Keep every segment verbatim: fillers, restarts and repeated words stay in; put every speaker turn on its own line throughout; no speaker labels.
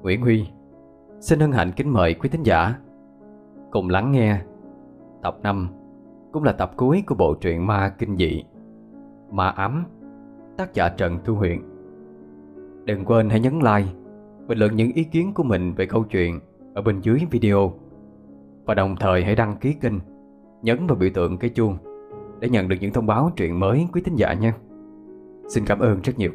Nguyễn Huy xin hân hạnh kính mời quý thính giả cùng lắng nghe tập năm, cũng là tập cuối của bộ truyện ma kinh dị Ma Ám, tác giả Trần Thu Huyền. Đừng quên hãy nhấn like, bình luận những ý kiến của mình về câu chuyện ở bên dưới video, và đồng thời hãy đăng ký kênh, nhấn vào biểu tượng cái chuông để nhận được những thông báo truyện mới quý thính giả nha. Xin cảm ơn rất nhiều.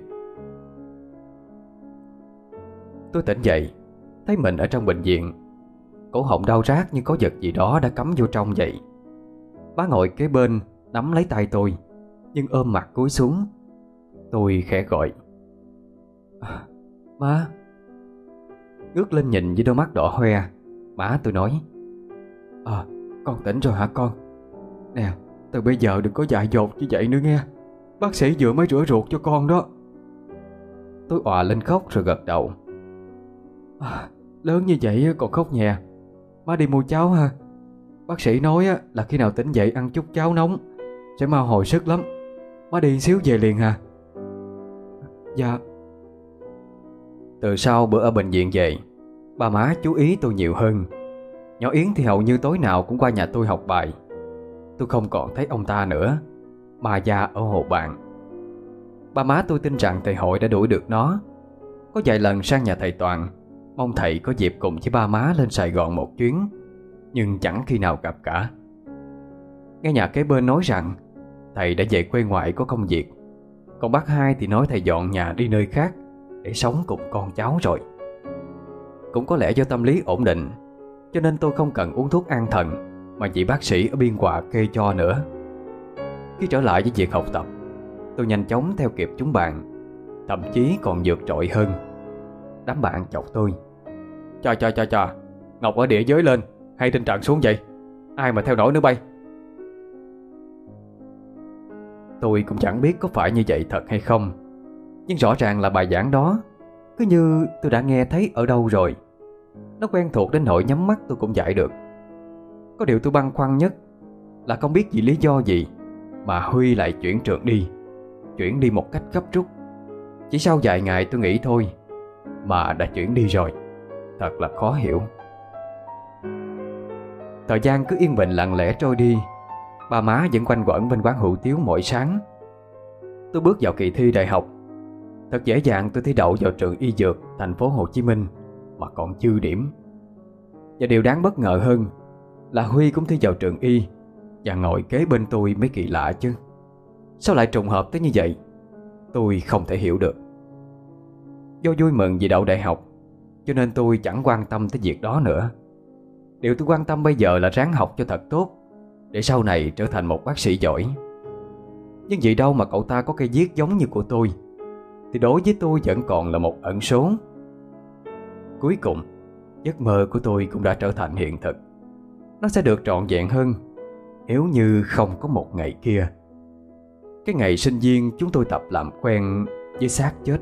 Tôi tỉnh dậy, thấy mình ở trong bệnh viện. Cổ họng đau rát như có vật gì đó đã cắm vô trong vậy. Má ngồi kế bên nắm lấy tay tôi, nhưng ôm mặt cúi xuống. Tôi khẽ gọi: à, má. Ngước lên nhìn với đôi mắt đỏ hoe, má tôi nói: À, con tỉnh rồi hả con? Nè, từ bây giờ đừng có dại dột như vậy nữa nghe. Bác sĩ vừa mới rửa ruột cho con đó. Tôi òa lên khóc rồi gật đầu. À, lớn như vậy còn khóc nhè. Má đi mua cháo ha. Bác sĩ nói là khi nào tỉnh dậy ăn chút cháo nóng sẽ mau hồi sức lắm. Má đi xíu về liền hả? Dạ. Từ sau bữa ở bệnh viện về, ba má chú ý tôi nhiều hơn. Nhỏ Yến thì hầu như tối nào cũng qua nhà tôi học bài. Tôi không còn thấy ông ta nữa, mà già ở Hồ Bạn. Ba má tôi tin rằng thầy Hội đã đuổi được nó. Có vài lần sang nhà thầy Toàn, mong thầy có dịp cùng với ba má lên Sài Gòn một chuyến, nhưng chẳng khi nào gặp cả. Nghe nhà kế bên nói rằng thầy đã về quê ngoại có công việc, còn bác hai thì nói thầy dọn nhà đi nơi khác để sống cùng con cháu rồi. Cũng có lẽ do tâm lý ổn định, cho nên tôi không cần uống thuốc an thần mà vị bác sĩ ở Biên Hòa kê cho nữa. Khi trở lại với việc học tập, tôi nhanh chóng theo kịp chúng bạn, thậm chí còn vượt trội hơn. Đám bạn chọc tôi: Chà chà chà chà, Ngọc ở địa giới lên hay trên trận xuống vậy? Ai mà theo nổi nữa bay? Tôi cũng chẳng biết có phải như vậy thật hay không, nhưng rõ ràng là bài giảng đó cứ như tôi đã nghe thấy ở đâu rồi. Nó quen thuộc đến nỗi nhắm mắt tôi cũng dạy được. Có điều tôi băn khoăn nhất là không biết vì lý do gì mà Huy lại chuyển trường đi, chuyển đi một cách gấp rút. Chỉ sau vài ngày tôi nghĩ thôi mà đã chuyển đi rồi. Thật là khó hiểu. Thời gian cứ yên bình lặng lẽ trôi đi. Ba má vẫn quanh quẩn bên quán hủ tiếu mỗi sáng. Tôi bước vào kỳ thi đại học. Thật dễ dàng tôi thi đậu vào trường y dược thành phố Hồ Chí Minh mà còn dư điểm. Và điều đáng bất ngờ hơn là Huy cũng thi vào trường y và ngồi kế bên tôi mới kỳ lạ chứ. Sao lại trùng hợp tới như vậy? Tôi không thể hiểu được. Do vui mừng vì đậu đại học, cho nên tôi chẳng quan tâm tới việc đó nữa. Điều tôi quan tâm bây giờ là ráng học cho thật tốt, để sau này trở thành một bác sĩ giỏi. Nhưng vì đâu mà cậu ta có cây viết giống như của tôi, thì đối với tôi vẫn còn là một ẩn số. Cuối cùng, giấc mơ của tôi cũng đã trở thành hiện thực. Nó sẽ được trọn vẹn hơn nếu như không có một ngày kia, cái ngày sinh viên chúng tôi tập làm quen với xác chết.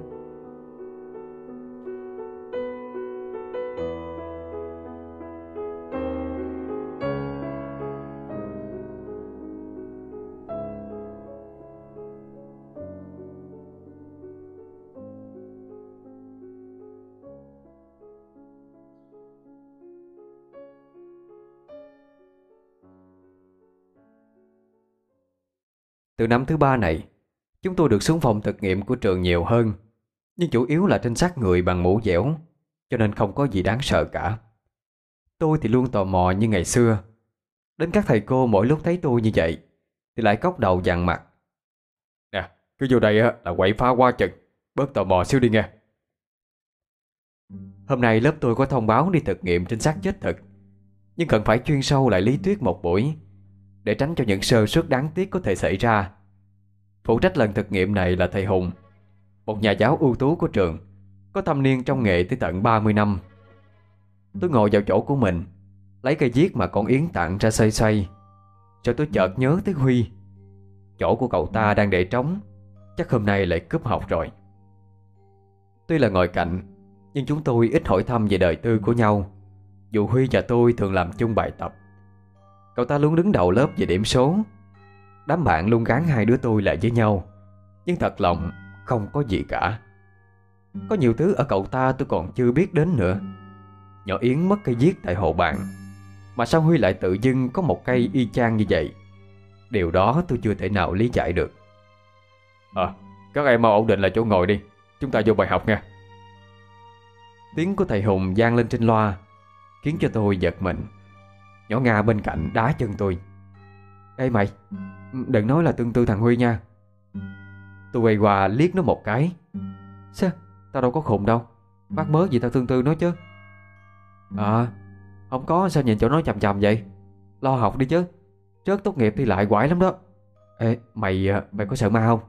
Từ năm thứ ba này, chúng tôi được xuống phòng thực nghiệm của trường nhiều hơn, nhưng chủ yếu là trinh sát người bằng mũ dẻo, cho nên không có gì đáng sợ cả. Tôi thì luôn tò mò như ngày xưa. Đến các thầy cô mỗi lúc thấy tôi như vậy thì lại cốc đầu dằn mặt: Nè, cứ vô đây là quậy phá qua chừng, bớt tò mò xíu đi nghe. Hôm nay lớp tôi có thông báo đi thực nghiệm trinh sát chết thực, nhưng cần phải chuyên sâu lại lý thuyết một buổi, để tránh cho những sơ suất đáng tiếc có thể xảy ra. Phụ trách lần thực nghiệm này là thầy Hùng, một nhà giáo ưu tú của trường, có thâm niên trong nghề tới tận ba mươi năm. Tôi ngồi vào chỗ của mình, lấy cây viết mà con Yến tặng ra xoay xoay. Rồi tôi chợt nhớ tới Huy. Chỗ của cậu ta đang để trống, chắc hôm nay lại cúp học rồi. Tuy là ngồi cạnh, nhưng chúng tôi ít hỏi thăm về đời tư của nhau, dù Huy và tôi thường làm chung bài tập. Cậu ta luôn đứng đầu lớp về điểm số. Đám bạn luôn gán hai đứa tôi lại với nhau, nhưng thật lòng không có gì cả. Có nhiều thứ ở cậu ta tôi còn chưa biết đến nữa. Nhỏ Yến mất cây viết tại hộ bạn, mà sao Huy lại tự dưng có một cây y chang như vậy? Điều đó tôi chưa thể nào lý giải được. À, các em mau ổn định lại chỗ ngồi đi, chúng ta vô bài học nha. Tiếng của thầy Hùng vang lên trên loa, khiến cho tôi giật mình. Nhỏ Nga bên cạnh đá chân tôi. Ê mày, đừng nói là tương tư thằng Huy nha. Tôi quay qua liếc nó một cái. Sao? Tao đâu có khùng đâu, bác mớ gì tao tương tư nó chứ. À, không có, sao nhìn chỗ nó chằm chằm vậy? Lo học đi chứ, rớt tốt nghiệp thì lại quải lắm đó. Ê, mày mày có sợ ma không?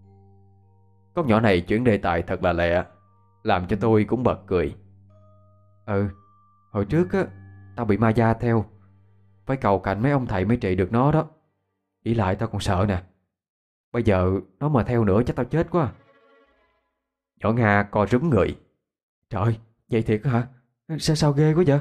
Con nhỏ này chuyển đề tài thật là lẹ, làm cho tôi cũng bật cười. Ừ, hồi trước á, tao bị ma da theo, phải cầu cạnh mấy ông thầy mới trị được nó đó. Nghĩ lại tao còn sợ nè. Bây giờ nó mà theo nữa chắc tao chết quá. Nhỏ Nga co rúm người. Trời, vậy thiệt hả? Sao sao ghê quá vậy?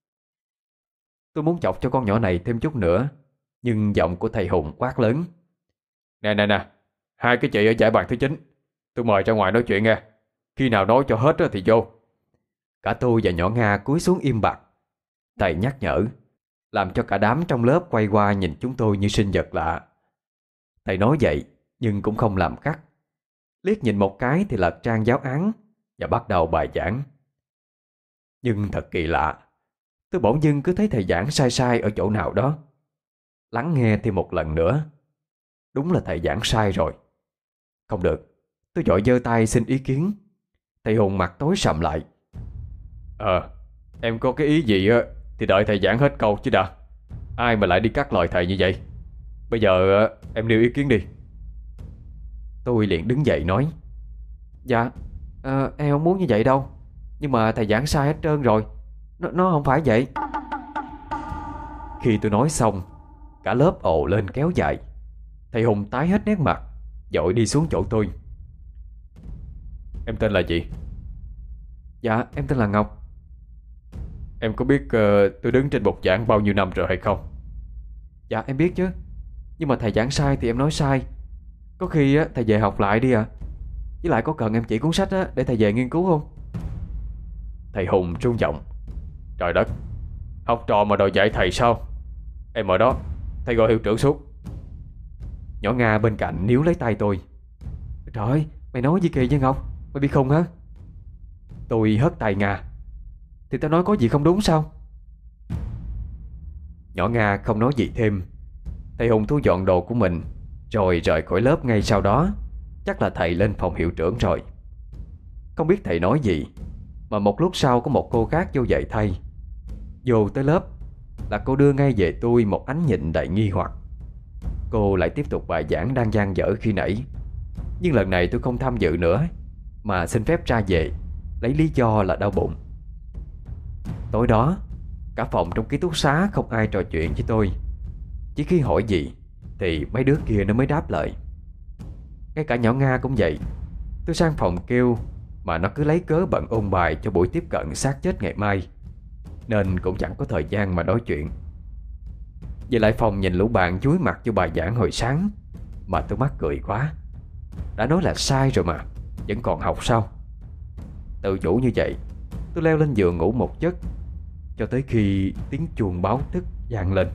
Tôi muốn chọc cho con nhỏ này thêm chút nữa, nhưng giọng của thầy Hùng quát lớn. Nè nè nè, hai cái chị ở giải bàn thứ chín, tôi mời ra ngoài nói chuyện nghe. Khi nào nói cho hết thì vô. Cả tôi và nhỏ Nga cúi xuống im bặt. Thầy nhắc nhở, làm cho cả đám trong lớp quay qua nhìn chúng tôi như sinh vật lạ. Thầy nói vậy nhưng cũng không làm cắt. Liếc nhìn một cái thì lật trang giáo án và bắt đầu bài giảng. Nhưng thật kỳ lạ, tôi bỗng dưng cứ thấy thầy giảng sai sai ở chỗ nào đó. Lắng nghe thêm một lần nữa, đúng là thầy giảng sai rồi. Không được, tôi vội giơ tay xin ý kiến. Thầy Hùng mặt tối sầm lại. Ờ, em có cái ý gì á thì đợi thầy giảng hết câu chứ đã. Ai mà lại đi cắt lời thầy như vậy? Bây giờ em nêu ý kiến đi. Tôi liền đứng dậy nói. Dạ, à, em không muốn như vậy đâu, nhưng mà thầy giảng sai hết trơn rồi. Nó, nó không phải vậy. Khi tôi nói xong, cả lớp ồ lên kéo dài. Thầy Hùng tái hết nét mặt, vội đi xuống chỗ tôi. Em tên là gì? Dạ, em tên là Ngọc. Em có biết uh, tôi đứng trên bục giảng bao nhiêu năm rồi hay không? Dạ em biết chứ, nhưng mà thầy giảng sai thì em nói sai. Có khi á, thầy về học lại đi ạ. À. Với lại có cần em chỉ cuốn sách á, để thầy về nghiên cứu không? Thầy Hùng rung giọng. Trời đất, học trò mà đòi dạy thầy sao? Em ở đó, thầy gọi hiệu trưởng xuống. Nhỏ Nga bên cạnh níu lấy tay tôi. Trời ơi, mày nói gì kỳ vậy Ngọc? Mày bị khùng hả? Tôi hất tay Nga. Thì tao nói có gì không đúng sao? Nhỏ Nga không nói gì thêm. Thầy Hùng thu dọn đồ của mình rồi rời khỏi lớp ngay sau đó. Chắc là thầy lên phòng hiệu trưởng rồi. Không biết thầy nói gì mà một lúc sau có một cô khác vô dạy thay. Vô tới lớp là cô đưa ngay về tôi một ánh nhìn đầy nghi hoặc. Cô lại tiếp tục bài giảng đang dang dở khi nãy. Nhưng lần này tôi không tham dự nữa, mà xin phép ra về, lấy lý do là đau bụng. Tối đó, cả phòng trong ký túc xá không ai trò chuyện với tôi. Chỉ khi hỏi gì thì mấy đứa kia nó mới đáp lời. Ngay cả nhỏ Nga cũng vậy. Tôi sang phòng kêu mà nó cứ lấy cớ bận ôn bài cho buổi tiếp cận xác chết ngày mai, nên cũng chẳng có thời gian mà nói chuyện. Về lại phòng nhìn lũ bạn chúi mặt vô bài giảng hồi sáng mà tôi mắc cười quá. Đã nói là sai rồi mà vẫn còn học sao? Tự chủ như vậy, tôi leo lên giường ngủ một giấc cho tới khi tiếng chuông báo thức vang lên.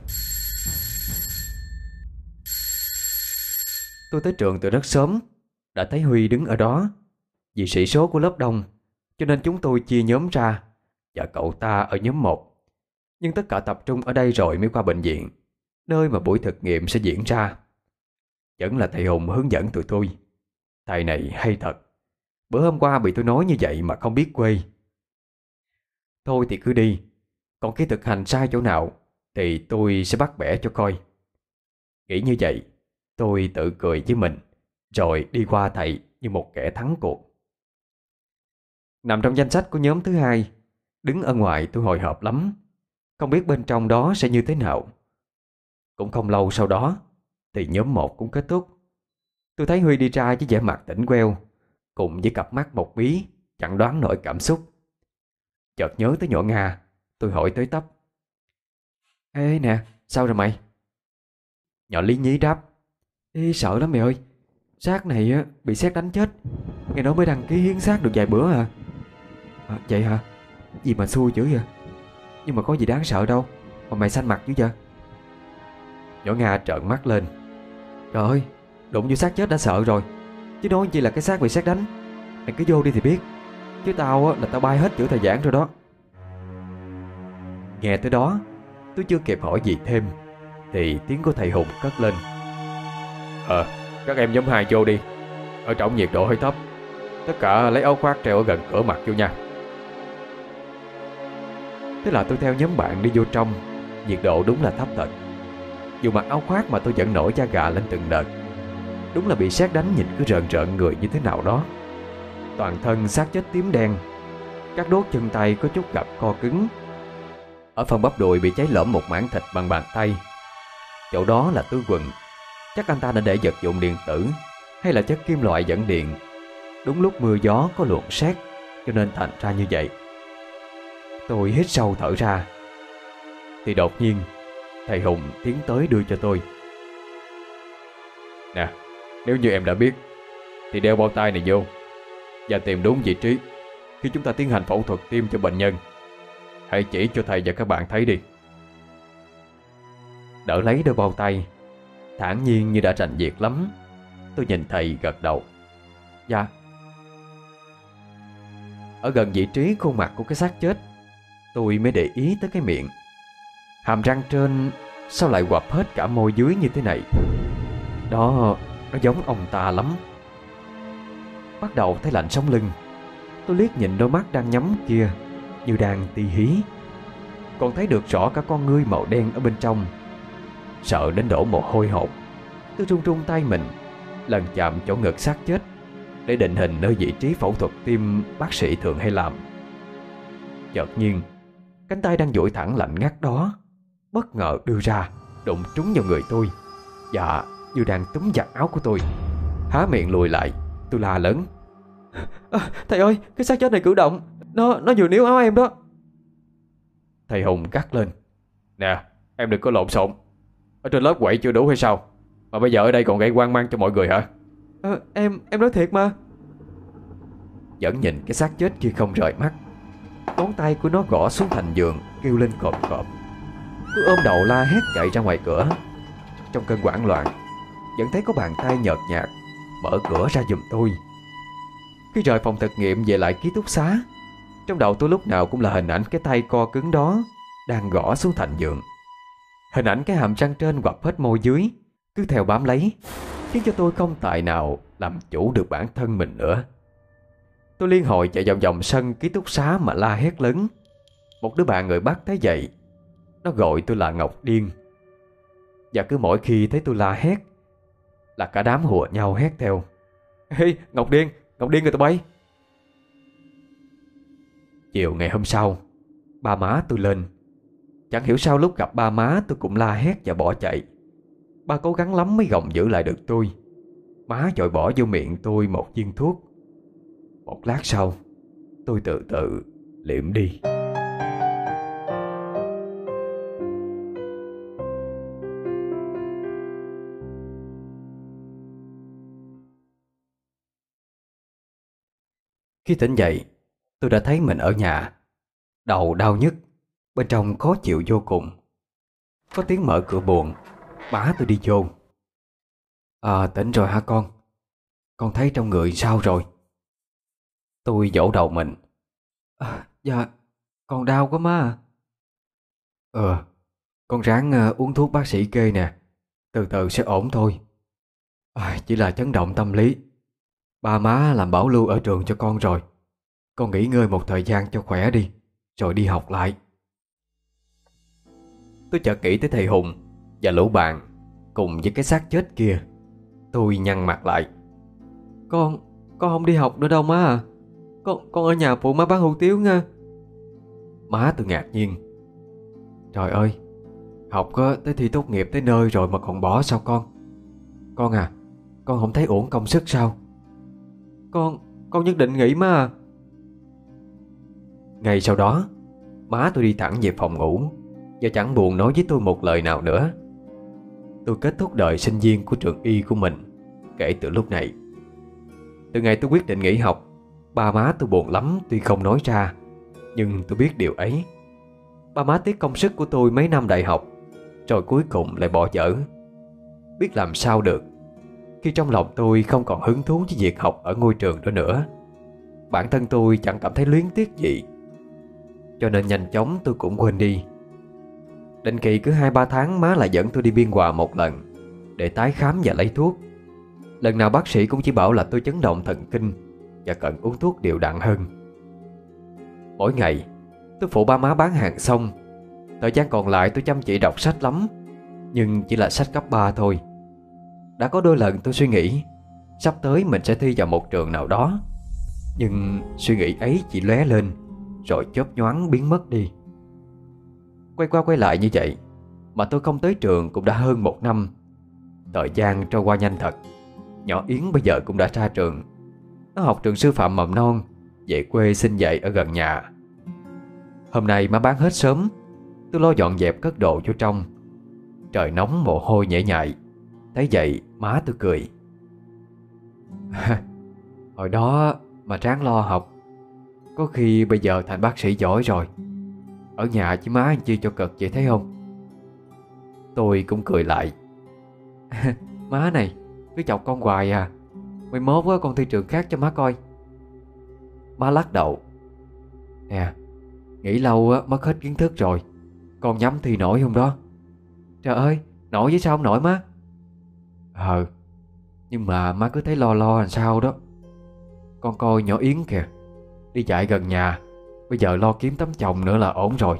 Tôi tới trường từ rất sớm, đã thấy Huy đứng ở đó. Vì sĩ số của lớp đông cho nên chúng tôi chia nhóm ra, và cậu ta ở nhóm một. Nhưng tất cả tập trung ở đây rồi mới qua bệnh viện, nơi mà buổi thực nghiệm sẽ diễn ra. Vẫn là thầy Hùng hướng dẫn tụi tôi. Thầy này hay thật. Bữa hôm qua bị tôi nói như vậy mà không biết quê. Thôi thì cứ đi, còn khi thực hành sai chỗ nào thì tôi sẽ bắt bẻ cho coi. Nghĩ như vậy, tôi tự cười với mình, rồi đi qua thầy như một kẻ thắng cuộc. Nằm trong danh sách của nhóm thứ hai, đứng ở ngoài tôi hồi hộp lắm, không biết bên trong đó sẽ như thế nào. Cũng không lâu sau đó thì nhóm một cũng kết thúc. Tôi thấy Huy đi ra với vẻ mặt tỉnh queo, cùng với cặp mắt một bí, chẳng đoán nổi cảm xúc. Chợt nhớ tới nhỏ Nga, tôi hỏi tới tấp. Ê nè, sao rồi mày? Nhỏ lý nhí đáp. Ê, sợ lắm mày ơi, xác này bị sét đánh chết.
Nghe nói mới đăng ký hiến xác được vài bữa à. À vậy hả? Gì mà xui dữ vậy? Nhưng mà có gì đáng sợ đâu mà mày xanh mặt dữ vậy?
Võ Nga trợn mắt lên.
Trời ơi, đụng vô xác chết đã sợ rồi, chứ nói chi là cái xác bị sét đánh. Mày cứ vô đi thì biết. Chứ tao á, là tao bay hết chữ thời giảng rồi đó.
Nghe tới đó, tôi chưa kịp hỏi gì thêm thì tiếng của thầy Hùng cất lên. Ờ, các em nhóm hai vô đi. Ở trong nhiệt độ hơi thấp. Tất cả lấy áo khoác treo ở gần cửa mặc vô nha. Thế là tôi theo nhóm bạn đi vô trong. Nhiệt độ đúng là thấp thật. Dù mặc áo khoác mà tôi vẫn nổi da gà lên từng đợt. Đúng là bị sét đánh nhìn cứ rợn rợn người như thế nào đó. Toàn thân xác chết tím đen. Các đốt chân tay có chút gặp co cứng. Ở phần bắp đùi bị cháy lởm một mảng thịt bằng bàn tay. Chỗ đó là túi quần. Chắc anh ta đã để vật dụng điện tử hay là chất kim loại dẫn điện. Đúng lúc mưa gió có luồng sét cho nên thành ra như vậy. Tôi hít sâu thở ra thì đột nhiên thầy Hùng tiến tới đưa cho tôi. Nè, nếu như em đã biết thì đeo bao tay này vô và tìm đúng vị trí khi chúng ta tiến hành phẫu thuật tim cho bệnh nhân. Hãy chỉ cho thầy và các bạn thấy đi. Đỡ lấy đôi bao tay, thản nhiên như đã rành việc lắm, tôi nhìn thầy gật đầu. Dạ. Ở gần vị trí khuôn mặt của cái xác chết, tôi mới để ý tới cái miệng. Hàm răng trên sao lại quặp hết cả môi dưới như thế này? Đó, nó giống ông ta lắm. Bắt đầu thấy lạnh sống lưng. Tôi liếc nhìn đôi mắt đang nhắm kia như đang tì hí. Còn thấy được rõ cả con ngươi màu đen ở bên trong. Sợ đến đổ mồ hôi hột, tôi run run tay mình lần chạm chỗ ngực xác chết để định hình nơi vị trí phẫu thuật tim bác sĩ thường hay làm. Chợt nhiên, cánh tay đang duỗi thẳng lạnh ngắt đó bất ngờ đưa ra, đụng trúng vào người tôi. Dạ, như đang túm giật áo của tôi. Há miệng lùi lại, tôi la lớn.
À, thầy ơi, cái xác chết này cử động. Nó nó vừa níu áo em đó.
Thầy Hùng cắt lên. Nè, em đừng có lộn xộn. Ở trên lớp quậy chưa đủ hay sao mà bây giờ ở đây còn gây hoang mang cho mọi người hả?
À, em em nói thiệt mà.
Vẫn nhìn cái xác chết kia không rời mắt. Ngón tay của nó gõ xuống thành giường, kêu lên cộp cộp. Tôi ôm đầu la hét chạy ra ngoài cửa. Trong cơn hoảng loạn, vẫn thấy có bàn tay nhợt nhạt mở cửa ra giùm tôi. Khi rời phòng thực nghiệm về lại ký túc xá, trong đầu tôi lúc nào cũng là hình ảnh cái tay co cứng đó đang gõ xuống thành giường. Hình ảnh cái hàm răng trên quặp hết môi dưới cứ theo bám lấy, khiến cho tôi không tài nào làm chủ được bản thân mình nữa. Tôi liên hồi chạy vòng vòng sân ký túc xá mà la hét lớn. Một đứa bạn người Bắc thấy vậy, nó gọi tôi là Ngọc Điên. Và cứ mỗi khi thấy tôi la hét là cả đám hùa nhau hét theo. Ê, Ngọc Điên, Ngọc Điên người tụi bay. Chiều ngày hôm sau, ba má tôi lên. Chẳng hiểu sao lúc gặp ba má tôi cũng la hét và bỏ chạy. Ba cố gắng lắm mới gồng giữ lại được tôi. Má chội bỏ vô miệng tôi một viên thuốc. Một lát sau, tôi từ từ liệm đi. Khi tỉnh dậy, tôi đã thấy mình ở nhà. Đầu đau nhức, bên trong khó chịu vô cùng. Có tiếng mở cửa buồng, má tôi đi vô. À, tỉnh rồi hả con? Con thấy trong người sao rồi? Tôi vỗ đầu mình.
À, dạ, còn đau quá má.
Ờ, con ráng uh, uống thuốc bác sĩ kê nè. Từ từ sẽ ổn thôi. À, chỉ là chấn động tâm lý. Ba má làm bảo lưu ở trường cho con rồi. Con nghỉ ngơi một thời gian cho khỏe đi, rồi đi học lại. Tôi chợt nghĩ tới thầy Hùng và lũ bạn cùng với cái xác chết kia. Tôi nhăn mặt lại.
Con, con không đi học nữa đâu má à. Con, con ở nhà phụ má bán hủ tiếu nha.
Má tôi ngạc nhiên. Trời ơi, học có tới thi tốt nghiệp tới nơi rồi mà còn bỏ sao con? Con à, con không thấy uổng công sức sao?
Con, con nhất định nghỉ má à.
Ngay sau đó, má tôi đi thẳng về phòng ngủ và chẳng buồn nói với tôi một lời nào nữa. Tôi kết thúc đời sinh viên của trường y của mình kể từ lúc này. Từ ngày tôi quyết định nghỉ học, ba má tôi buồn lắm tuy không nói ra, nhưng tôi biết điều ấy. Ba má tiếc công sức của tôi mấy năm đại học, rồi cuối cùng lại bỏ dở. Biết làm sao được khi trong lòng tôi không còn hứng thú với việc học ở ngôi trường đó nữa. Bản thân tôi chẳng cảm thấy luyến tiếc gì, cho nên nhanh chóng tôi cũng quên đi. Định kỳ cứ hai ba tháng má lại dẫn tôi đi Biên Hòa một lần để tái khám và lấy thuốc. Lần nào bác sĩ cũng chỉ bảo là tôi chấn động thần kinh và cần uống thuốc đều đặn hơn. Mỗi ngày tôi phụ ba má bán hàng xong, thời gian còn lại tôi chăm chỉ đọc sách lắm, nhưng chỉ là sách cấp ba thôi. Đã có đôi lần tôi suy nghĩ sắp tới mình sẽ thi vào một trường nào đó, nhưng suy nghĩ ấy chỉ lóe lên rồi chớp nhoáng biến mất đi. Quay qua quay lại như vậy mà tôi không tới trường cũng đã hơn một năm. Thời gian trôi qua nhanh thật. Nhỏ Yến bây giờ cũng đã ra trường. Nó học trường sư phạm mầm non, về quê xin dạy ở gần nhà. Hôm nay má bán hết sớm, tôi lo dọn dẹp cất đồ vô trong. Trời nóng mồ hôi nhễ nhại. Thấy vậy má tôi cười. Hồi đó mà ráng lo học, có khi bây giờ thành bác sĩ giỏi rồi. Ở nhà chứ má anh chi cho cực vậy thấy không? Tôi cũng cười lại. Má này cứ chọc con hoài à. Mai mốt á con thi trường khác cho má coi. Má lắc đầu. Nè, nghĩ lâu á mất hết kiến thức rồi, con nhắm thi nổi không đó? Trời ơi, nổi với sao không nổi má? Ờ, nhưng mà má cứ thấy lo lo làm sao đó. Con coi nhỏ Yến kìa, đi dạy gần nhà, bây giờ lo kiếm tấm chồng nữa là ổn rồi.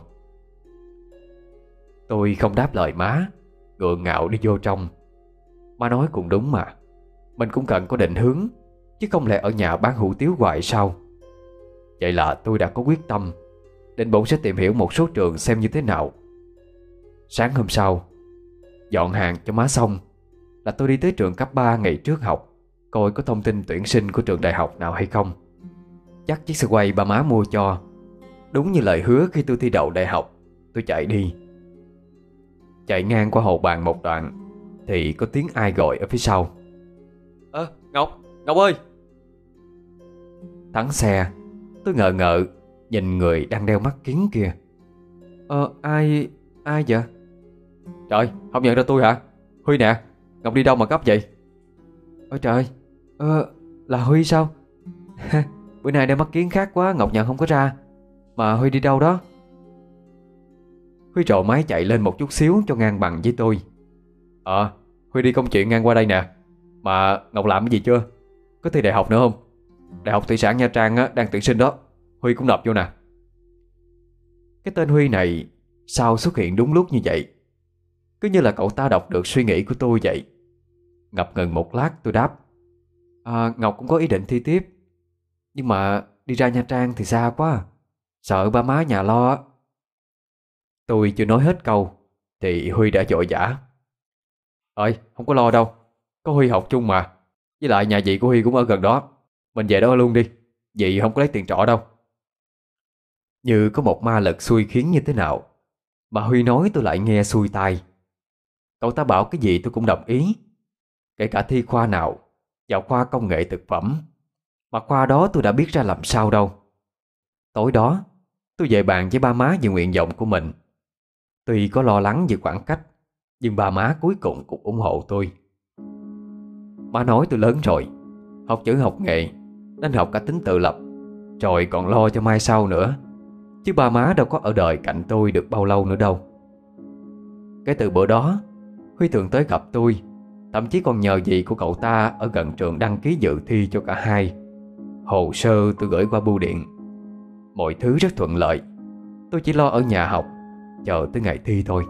Tôi không đáp lời má, gượng ngạo đi vô trong. Má nói cũng đúng mà, mình cũng cần có định hướng, chứ không lẽ ở nhà bán hủ tiếu hoài sao? Vậy là tôi đã có quyết tâm, định bụng sẽ tìm hiểu một số trường xem như thế nào. Sáng hôm sau, dọn hàng cho má xong là tôi đi tới trường cấp ba ngày trước học, coi có thông tin tuyển sinh của trường đại học nào hay không. Chắc chiếc xe quay ba má mua cho. Đúng như lời hứa khi tôi thi đậu đại học, tôi chạy đi. Chạy ngang qua hồ bàn một đoạn thì có tiếng ai gọi ở phía sau. Ơ, à, Ngọc, Ngọc ơi! Thắng xe, tôi ngờ ngợ nhìn người đang đeo mắt kiếng kia. Ờ, ai... ai vậy? Trời, không nhận ra tôi hả? Huy nè, Ngọc đi đâu mà gấp vậy? Ôi trời, ờ, là Huy sao? Bữa nay đeo mắt kiếng khác quá, Ngọc nhận không có ra. Mà Huy đi đâu đó? Huy trộ máy chạy lên một chút xíu cho ngang bằng với tôi. Ờ, Huy đi công chuyện ngang qua đây nè. Mà Ngọc làm cái gì chưa? Có thi đại học nữa không? Đại học Thủy sản Nha Trang á, đang tuyển sinh đó. Huy cũng nộp vô nè. Cái tên Huy này sao xuất hiện đúng lúc như vậy? Cứ như là cậu ta đọc được suy nghĩ của tôi vậy. Ngập ngừng một lát tôi đáp. À, Ngọc cũng có ý định thi tiếp, nhưng mà đi ra Nha Trang thì xa quá, sợ ba má nhà lo. Tôi chưa nói hết câu thì Huy đã vội vã. Ơi, không có lo đâu, có Huy học chung mà. Với lại nhà dì của Huy cũng ở gần đó, mình về đó luôn đi, dì không có lấy tiền trọ đâu. Như có một ma lực xui khiến như thế nào mà Huy nói tôi lại nghe xuôi tai. Cậu ta bảo cái gì tôi cũng đồng ý, kể cả thi khoa nào, vào khoa công nghệ thực phẩm. Mà khoa đó tôi đã biết ra làm sao đâu. Tối đó tôi về bàn với ba má về nguyện vọng của mình. Tuy có lo lắng về khoảng cách, nhưng ba má cuối cùng cũng ủng hộ tôi. Má nói tôi lớn rồi, học chữ học nghề nên học cả tính tự lập, rồi còn lo cho mai sau nữa. Chứ ba má đâu có ở đời cạnh tôi được bao lâu nữa đâu. Kể từ bữa đó, Huy thường tới gặp tôi, thậm chí còn nhờ dì của cậu ta ở gần trường đăng ký dự thi cho cả hai. Hồ sơ tôi gửi qua bưu điện. Mọi thứ rất thuận lợi. Tôi chỉ lo ở nhà học, chờ tới ngày thi thôi.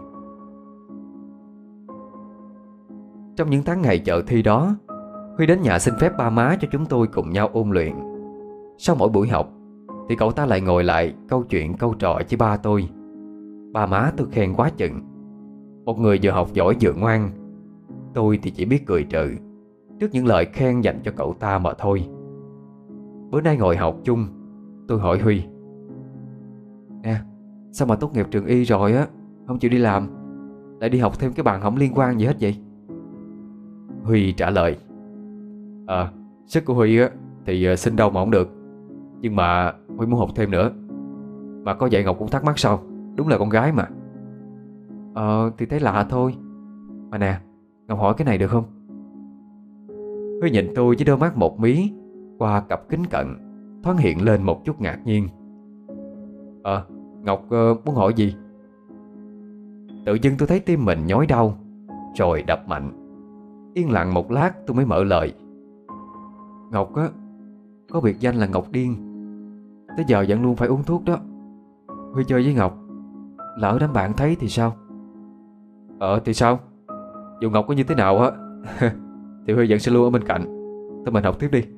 Trong những tháng ngày chờ thi đó, Huy đến nhà xin phép ba má cho chúng tôi cùng nhau ôn luyện. Sau mỗi buổi học thì cậu ta lại ngồi lại câu chuyện câu trò với ba tôi. Ba má tôi khen quá chừng. Một người vừa học giỏi vừa ngoan. Tôi thì chỉ biết cười trừ trước những lời khen dành cho cậu ta mà thôi. Bữa nay ngồi học chung, tôi hỏi Huy. Nè, sao mà tốt nghiệp trường y rồi á không chịu đi làm, lại đi học thêm cái bằng không liên quan gì hết vậy? Huy trả lời. Ờ, sức của Huy á
thì uh, xin đâu mà không được. Nhưng mà Huy muốn học thêm nữa. Mà có vậy Ngọc cũng thắc mắc sao? Đúng là con gái mà.
Ờ thì thấy lạ thôi. Mà nè, Ngọc hỏi cái này được không?
Huy nhìn tôi với đôi mắt một mí qua cặp kính cận, thoáng hiện lên một chút ngạc nhiên. Ờ Ngọc uh, muốn hỏi gì? Tự dưng tôi thấy tim mình nhói đau, rồi đập mạnh. Yên lặng một lát tôi mới mở lời.
Ngọc á, có biệt danh là Ngọc Điên. Tới giờ vẫn luôn phải uống thuốc đó. Huy chơi với Ngọc, lỡ đám bạn thấy thì sao?
Ờ thì sao? Dù Ngọc có như thế nào á thì Huy vẫn sẽ luôn ở bên cạnh. Tụi mình học tiếp đi.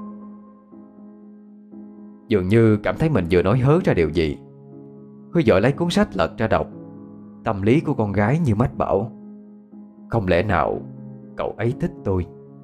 Dường như cảm thấy mình vừa nói hớ ra điều gì, Huy vội lấy cuốn sách lật ra đọc. Tâm lý của con gái như mách bảo. Không lẽ nào cậu ấy thích tôi?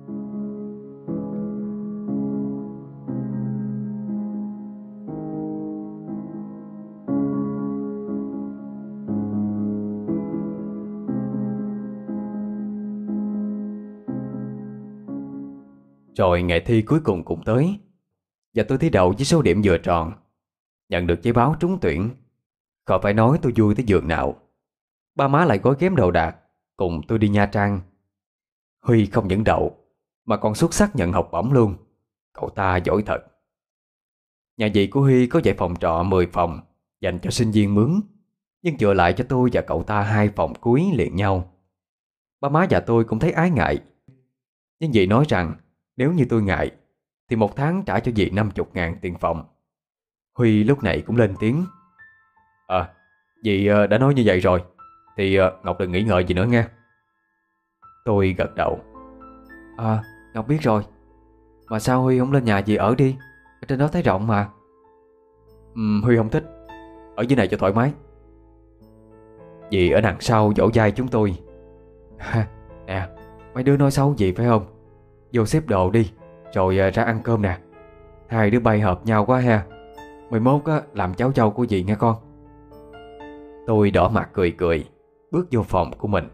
Rồi ngày thi cuối cùng cũng tới, và tôi thi đậu với số điểm vừa tròn, nhận được giấy báo trúng tuyển. Khỏi phải nói tôi vui tới giường nào. Ba má lại gói ghém đồ đạc cùng tôi đi Nha Trang. Huy không những đậu mà còn xuất sắc nhận học bổng luôn. Cậu ta giỏi thật. Nhà dì của Huy có dãy phòng trọ mười phòng dành cho sinh viên mướn, nhưng chừa lại cho tôi và cậu ta hai phòng cuối liền nhau. Ba má và tôi cũng thấy ái ngại, nhưng dì nói rằng nếu như tôi ngại thì một tháng trả cho dì năm chục ngàn tiền phòng. Huy lúc này cũng lên tiếng. Ờ, dì đã nói như vậy rồi thì Ngọc đừng nghĩ ngợi gì nữa nghe. Tôi gật đầu.
À, Ngọc biết rồi. Mà sao Huy không lên nhà dì ở đi? Ở trên đó thấy rộng mà.
uhm, Huy không thích. Ở dưới này cho thoải mái. Dì ở đằng sau vỗ vai chúng tôi.
Nè, mấy đứa nói xấu gì phải không? Vô xếp đồ đi, rồi ra ăn cơm nè. Hai đứa bay hợp nhau quá ha. Mười mốt á, làm cháu dâu của dì nghe con.
Tôi đỏ mặt cười cười, bước vô phòng của mình.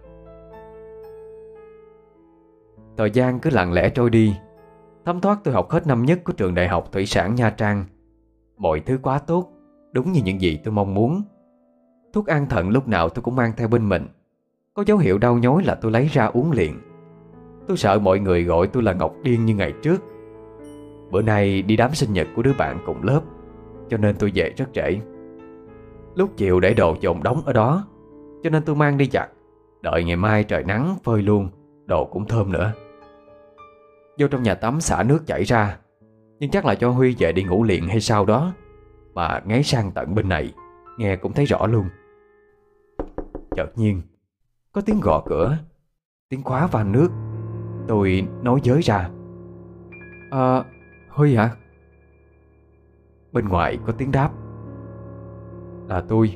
Thời gian cứ lặng lẽ trôi đi. Thấm thoát tôi học hết năm nhất của trường Đại học Thủy sản Nha Trang. Mọi thứ quá tốt, đúng như những gì tôi mong muốn. Thuốc an thần lúc nào tôi cũng mang theo bên mình. Có dấu hiệu đau nhói là tôi lấy ra uống liền. Tôi sợ mọi người gọi tôi là Ngọc Điên như ngày trước. Bữa nay đi đám sinh nhật của đứa bạn cùng lớp, cho nên tôi về rất trễ. Lúc chiều để đồ dồn đóng ở đó, cho nên tôi mang đi giặt, đợi ngày mai trời nắng phơi luôn. Đồ cũng thơm nữa. Vô trong nhà tắm xả nước chảy ra, nhưng chắc là cho Huy về đi ngủ liền hay sao đó, mà ngáy sang tận bên này, nghe cũng thấy rõ luôn. Chợt nhiên có tiếng gõ cửa, tiếng khóa van nước. Tôi nói giới ra.
Ờ, Huy hả?
Bên ngoài có tiếng đáp. Là tôi.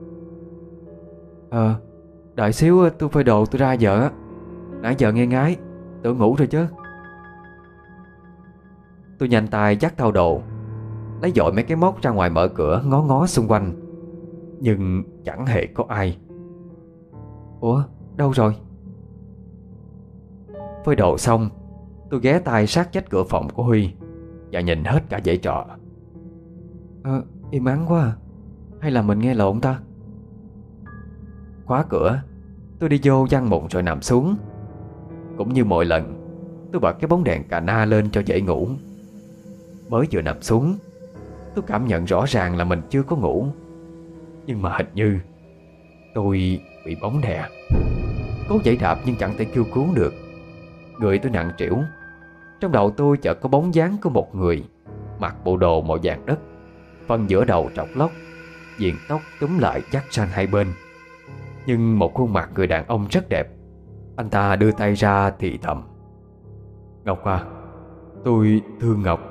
Ờ, đợi xíu tôi phơi đồ tôi ra vợ. Nãy giờ nghe ngái, tưởng ngủ rồi chứ.
Tôi nhanh tay dắt thau đồ, lấy dội mấy cái móc ra ngoài mở cửa ngó ngó xung quanh. Nhưng chẳng hề có ai.
Ủa, đâu rồi?
Phơi đồ xong, tôi ghé tay sát vách cửa phòng của Huy và nhìn hết cả dãy trọ.
Ờ, im ắng quá à. Hay là mình nghe lộn ta?
Khóa cửa, tôi đi vô giăng mụn rồi nằm xuống. Cũng như mọi lần, tôi bật cái bóng đèn cà na lên cho dễ ngủ. Mới vừa nằm xuống, tôi cảm nhận rõ ràng là mình chưa có ngủ. Nhưng mà hình như tôi bị bóng đè. Cố giãy đạp nhưng chẳng thể kêu cứu được. Người tôi nặng trĩu. Trong đầu tôi chợt có bóng dáng của một người mặc bộ đồ màu vàng đất, phần giữa đầu trọc lóc, viền tóc túm lại dắt sang hai bên. Nhưng một khuôn mặt người đàn ông rất đẹp. Anh ta đưa tay ra thì thầm. Ngọc à, tôi thương Ngọc.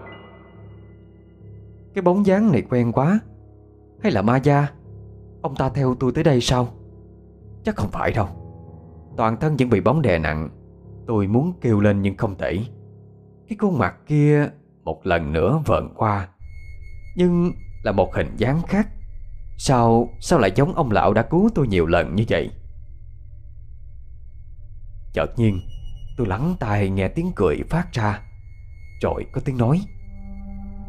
Cái bóng dáng này quen quá. Hay là ma da? Ông ta theo tôi tới đây sao? Chắc không phải đâu. Toàn thân vẫn bị bóng đè nặng. Tôi muốn kêu lên nhưng không thể. Cái khuôn mặt kia một lần nữa vợn qua, nhưng là một hình dáng khác. Sao Sao lại giống ông lão đã cứu tôi nhiều lần như vậy? Chợt nhiên tôi lắng tai nghe tiếng cười phát ra. Rồi có tiếng nói.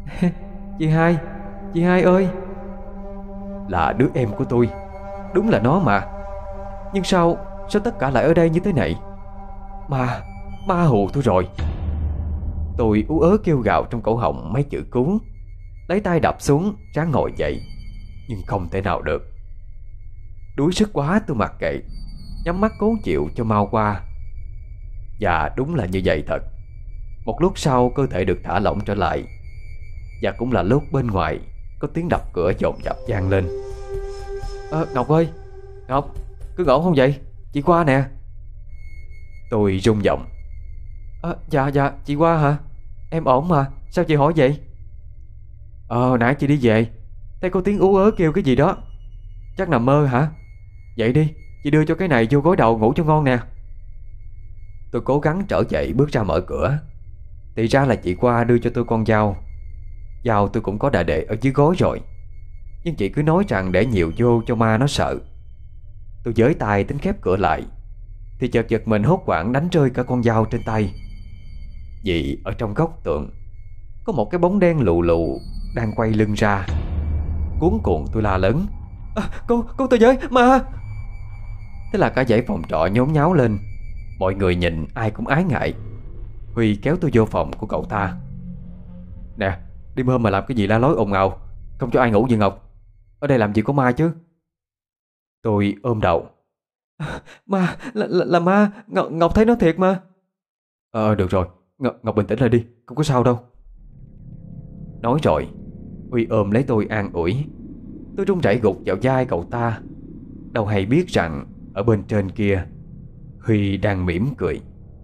Chị hai, chị hai ơi. Là đứa em của tôi, đúng là nó mà. Nhưng sao, sao tất cả lại ở đây như thế này? Ma, ma hù tôi rồi. Tôi ú ớ kêu gào trong cổ họng mấy chữ cứu, lấy tay đập xuống, ráng ngồi dậy, nhưng không thể nào được. Đuối sức quá tôi mặc kệ, nhắm mắt cố chịu cho mau qua. Và đúng là như vậy thật. Một lúc sau cơ thể được thả lỏng trở lại. Và cũng là lúc bên ngoài có tiếng đập cửa dồn dập vang lên. à, Ngọc ơi, Ngọc, cứ ổn không vậy? Chị qua nè. Tôi rung giọng. à, Dạ dạ chị qua hả? Em ổn mà, sao chị hỏi vậy? Ờ nãy chị đi về, thấy có tiếng ú ớ kêu cái gì đó. Chắc nằm mơ hả? Dậy đi, chị đưa cho cái này vô gối đầu ngủ cho ngon nè. Tôi cố gắng trở dậy bước ra mở cửa. Thì ra là chị qua đưa cho tôi con dao. Dao tôi cũng có đã để ở dưới gối rồi, nhưng chị cứ nói rằng để nhiều vô cho ma nó sợ. Tôi giới tay tính khép cửa lại, thì chợt giật mình hốt hoảng đánh rơi cả con dao trên tay. Vì ở trong góc tượng có một cái bóng đen lù lù đang quay lưng ra. Cuống cuồng tôi la lớn: à, Cô, cô tôi với, ma. Thế là cả dãy phòng trọ nhốn nháo lên. Mọi người nhìn ai cũng ái ngại. Huy kéo tôi vô phòng của cậu ta. Nè, đêm hôm mà làm cái gì la lối ồn ào, không cho ai ngủ gì Ngọc? Ở đây làm gì có ma chứ? Tôi ôm đầu. Ma, là, là, là ma, Ngọc, Ngọc thấy nó thiệt mà. Ờ được rồi, Ngọc, Ngọc bình tĩnh lại đi, không có sao đâu. Nói rồi Huy ôm lấy tôi an ủi. Tôi run rẩy gục vào vai cậu ta, đâu hay biết rằng ở bên trên kia Huy đang mỉm cười.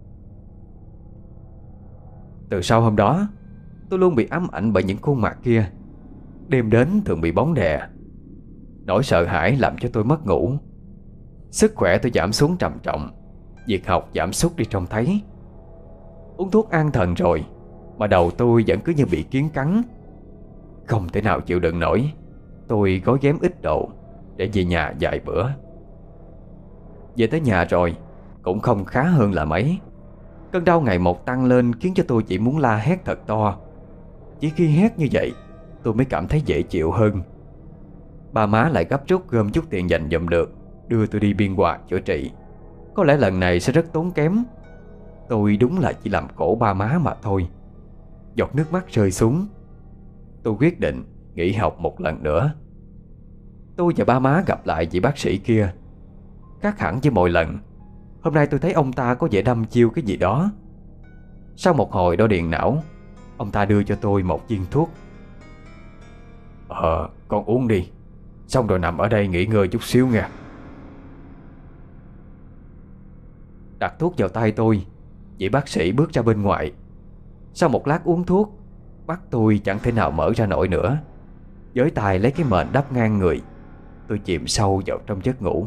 Từ sau hôm đó, tôi luôn bị ám ảnh bởi những khuôn mặt kia. Đêm đến thường bị bóng đè. Nỗi sợ hãi làm cho tôi mất ngủ. Sức khỏe tôi giảm xuống trầm trọng. Việc học giảm sút đi trông thấy. Uống thuốc an thần rồi mà đầu tôi vẫn cứ như bị kiến cắn. Không thể nào chịu đựng nổi. Tôi gói ghém ít đồ để về nhà vài bữa. Về tới nhà rồi cũng không khá hơn là mấy. Cơn đau ngày một tăng lên khiến cho tôi chỉ muốn la hét thật to. Chỉ khi hét như vậy tôi mới cảm thấy dễ chịu hơn. Ba má lại gấp rút gom chút tiền dành dụm được, đưa tôi đi Biên Hòa chữa trị. Có lẽ lần này sẽ rất tốn kém. Tôi đúng là chỉ làm khổ ba má mà thôi. Giọt nước mắt rơi xuống. Tôi quyết định nghỉ học một lần nữa. Tôi và ba má gặp lại vị bác sĩ kia. Khác hẳn với mọi lần, hôm nay tôi thấy ông ta có vẻ đăm chiêu cái gì đó. Sau một hồi đo điện não, ông ta đưa cho tôi một viên thuốc. Ờ, con uống đi, xong rồi nằm ở đây nghỉ ngơi chút xíu nha. Đặt thuốc vào tay tôi, vị bác sĩ bước ra bên ngoài. Sau một lát uống thuốc, mắt tôi chẳng thể nào mở ra nổi nữa. Với tay lấy cái mền đắp ngang người, tôi chìm sâu vào trong giấc ngủ.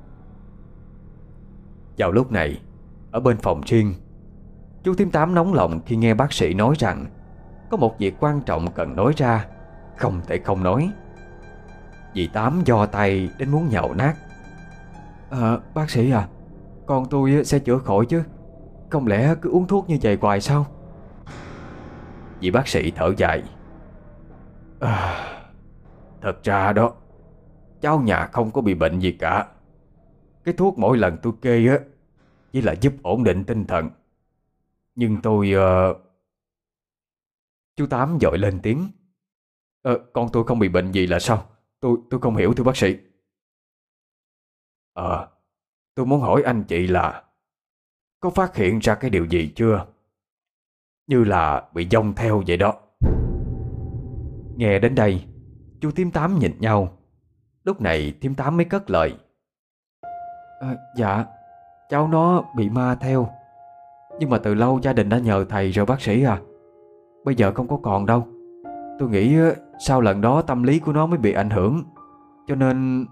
Vào lúc này, ở bên phòng riêng, chú Thím Tám nóng lòng khi nghe bác sĩ nói rằng có một việc quan trọng cần nói ra, không thể không nói. Dì Tám giơ tay đến muốn nhậu nát. À, bác sĩ à, con tôi sẽ chữa khỏi chứ, không lẽ cứ uống thuốc như vậy hoài sao? Vị bác sĩ thở dài. À, thật ra đó, cháu nhà không có bị bệnh gì cả. Cái thuốc mỗi lần tôi kê á chỉ là giúp ổn định tinh thần. Nhưng tôi... Uh... Chú Tám vội lên tiếng. Ờ, con tôi không bị bệnh gì là sao? Tôi tôi không hiểu thưa bác sĩ. Ờ, tôi muốn hỏi anh chị là có phát hiện ra cái điều gì chưa? Như là bị dông theo vậy đó. Nghe đến đây, chú Thím Tám nhìn nhau. Lúc này Thím Tám mới cất lời. À, dạ, cháu nó bị ma theo. Nhưng mà từ lâu gia đình đã nhờ thầy rồi bác sĩ à. Bây giờ không có còn đâu. Tôi nghĩ sau lần đó tâm lý của nó mới bị ảnh hưởng, cho nên...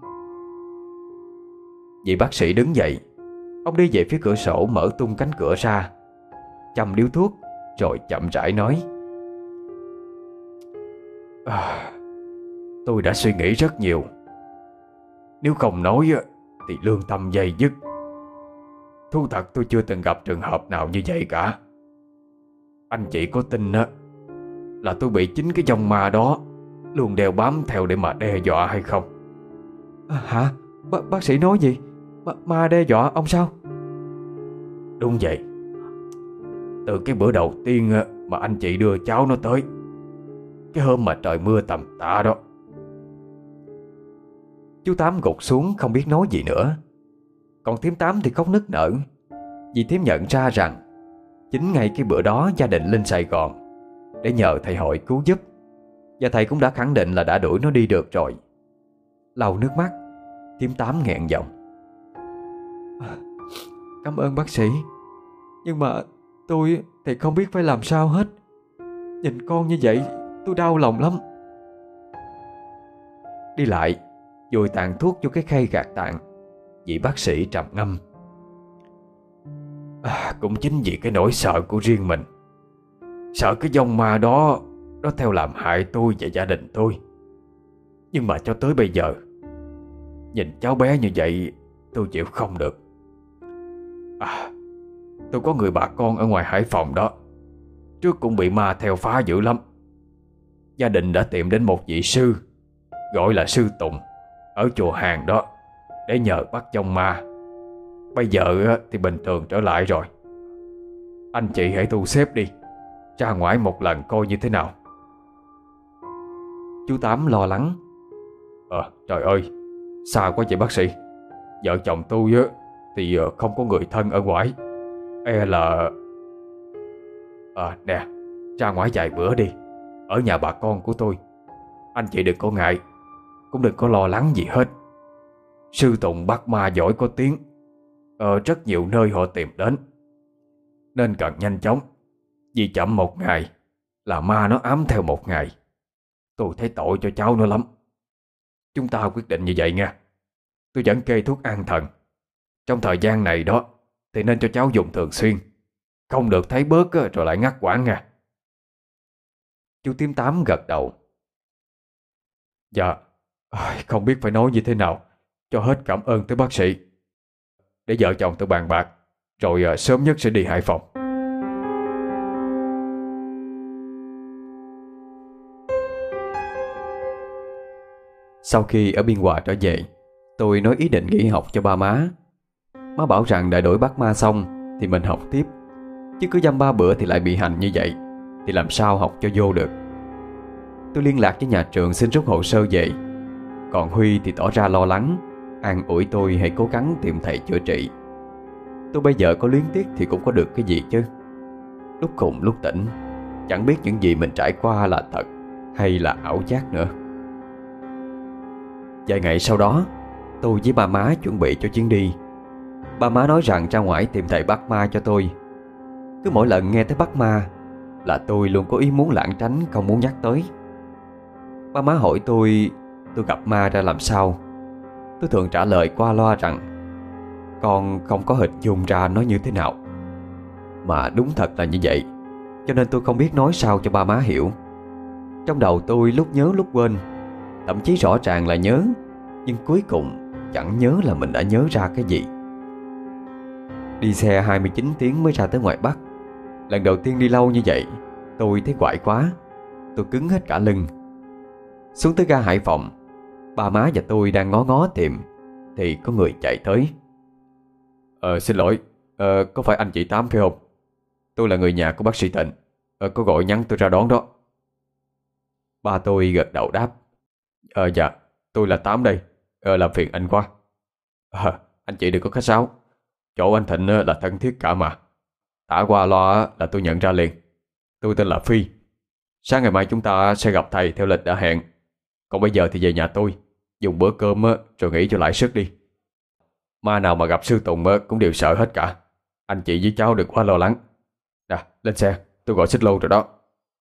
Vị bác sĩ đứng dậy. Ông đi về phía cửa sổ mở tung cánh cửa ra, châm điếu thuốc rồi chậm rãi nói. À, tôi đã suy nghĩ rất nhiều. Nếu không nói thì lương tâm dây dứt. Thú thật tôi chưa từng gặp trường hợp nào như vậy cả. Anh chị có tin á là tôi bị chính cái dòng ma đó luôn đeo bám theo để mà đe dọa hay không?
À, hả? B bác sĩ nói gì? B ma đe dọa ông sao?
Đúng vậy. Từ cái bữa đầu tiên mà anh chị đưa cháu nó tới, cái hôm mà trời mưa tầm tã đó.
Chú Tám gục xuống không biết nói gì nữa. Còn thím Tám thì khóc nức nở, vì thím nhận ra rằng chính ngay cái bữa đó gia đình lên Sài Gòn để nhờ thầy hội cứu giúp, và thầy cũng đã khẳng định là đã đuổi nó đi được rồi. Lau nước mắt, thím Tám nghẹn giọng: Cảm ơn bác sĩ, nhưng mà tôi thì không biết phải làm sao hết. Nhìn con như vậy tôi đau lòng lắm. Đi lại vùi tàn thuốc vô cái khay gạt tàn, vị bác sĩ trầm ngâm:
à, Cũng chính vì cái nỗi sợ của riêng mình, sợ cái dòng ma đó nó theo làm hại tôi và gia đình tôi. Nhưng mà cho tới bây giờ, nhìn cháu bé như vậy tôi chịu không được. À, tôi có người bà con ở ngoài Hải Phòng đó, trước cũng bị ma theo phá dữ lắm. Gia đình đã tìm đến một vị sư, gọi là sư Tùng, ở chùa Hàng đó, để nhờ bắt dòng ma. Bây giờ thì bình thường trở lại rồi. Anh chị hãy thu xếp đi, ra ngoài một lần coi như thế nào.
Chú Tám lo lắng:
Ờ trời ơi, xa quá vậy bác sĩ. Vợ chồng tôi á thì không có người thân ở ngoài, e là... À nè, ra ngoài vài bữa đi, ở nhà bà con của tôi. Anh chị đừng có ngại, cũng đừng có lo lắng gì hết. Sư Tùng bắt ma giỏi có tiếng, ở rất nhiều nơi họ tìm đến, nên cần nhanh chóng. Vì chậm một ngày là ma nó ám theo một ngày. Tôi thấy tội cho cháu nó lắm. Chúng ta quyết định như vậy nha. Tôi vẫn kê thuốc an thần. Trong thời gian này đó thì nên cho cháu dùng thường xuyên, không được thấy bớt rồi lại ngắt quãng nha.
Chú Tím Tám gật đầu:
Dạ, không biết phải nói như thế nào cho hết cảm ơn tới bác sĩ. Để vợ chồng tôi bàn bạc, rồi sớm nhất sẽ đi Hải Phòng.
Sau khi ở Biên Hòa trở về, tôi nói ý định nghỉ học cho ba má. Má bảo rằng đợi đổi bắt ma xong thì mình học tiếp, chứ cứ dăm ba bữa thì lại bị hành như vậy thì làm sao học cho vô được. Tôi liên lạc với nhà trường xin rút hồ sơ về. Còn Huy thì tỏ ra lo lắng, an ủi tôi hãy cố gắng tìm thầy chữa trị. Tôi bây giờ có luyến tiếc thì cũng có được cái gì chứ. Lúc khùng lúc tỉnh, chẳng biết những gì mình trải qua là thật hay là ảo giác nữa. Vài ngày sau đó, tôi với ba má chuẩn bị cho chuyến đi. Ba má nói rằng ra ngoài tìm thầy bắt ma cho tôi. Cứ mỗi lần nghe tới bắt ma là tôi luôn có ý muốn lảng tránh, không muốn nhắc tới. Ba má hỏi tôi tôi gặp ma ra làm sao. Tôi thường trả lời qua loa rằng con không có hình dung ra nó như thế nào. Mà đúng thật là như vậy, cho nên tôi không biết nói sao cho ba má hiểu. Trong đầu tôi lúc nhớ lúc quên, thậm chí rõ ràng là nhớ, nhưng cuối cùng chẳng nhớ là mình đã nhớ ra cái gì. Đi xe hai mươi chín tiếng mới ra tới ngoài Bắc. Lần đầu tiên đi lâu như vậy, tôi thấy quại quá. Tôi cứng hết cả lưng. Xuống tới ga Hải Phòng, ba má và tôi đang ngó ngó tìm thì có người chạy tới.
Ờ xin lỗi, ờ, có phải anh chị Tám phải không? Tôi là người nhà của bác sĩ Thịnh, ờ, có gọi nhắn tôi ra đón đó.
Ba tôi gật đầu đáp:
Ờ dạ, tôi là Tám đây, ờ, làm phiền anh quá. À, anh chị đừng có khách sáo, chỗ anh Thịnh là thân thiết cả mà. Tả qua loa là tôi nhận ra liền. Tôi tên là Phi. Sáng ngày mai chúng ta sẽ gặp thầy theo lịch đã hẹn. Còn bây giờ thì về nhà tôi, dùng bữa cơm rồi nghỉ cho lại sức đi. Ma nào mà gặp sư Tùng cũng đều sợ hết cả. Anh chị với cháu đừng quá lo lắng. Nè, lên xe, tôi gọi xích lô rồi đó.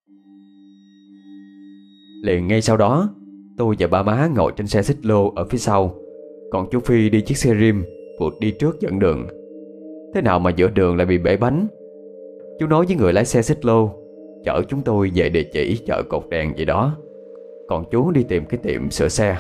Liền ngay sau đó, tôi và ba má ngồi trên xe xích lô ở phía sau, còn chú Phi đi chiếc xe rim vụt đi trước dẫn đường. Thế nào mà giữa đường lại bị bể bánh. Chú nói với người lái xe xích lô chở chúng tôi về địa chỉ chợ Cột Đèn gì đó, còn chú đi tìm cái tiệm sửa xe.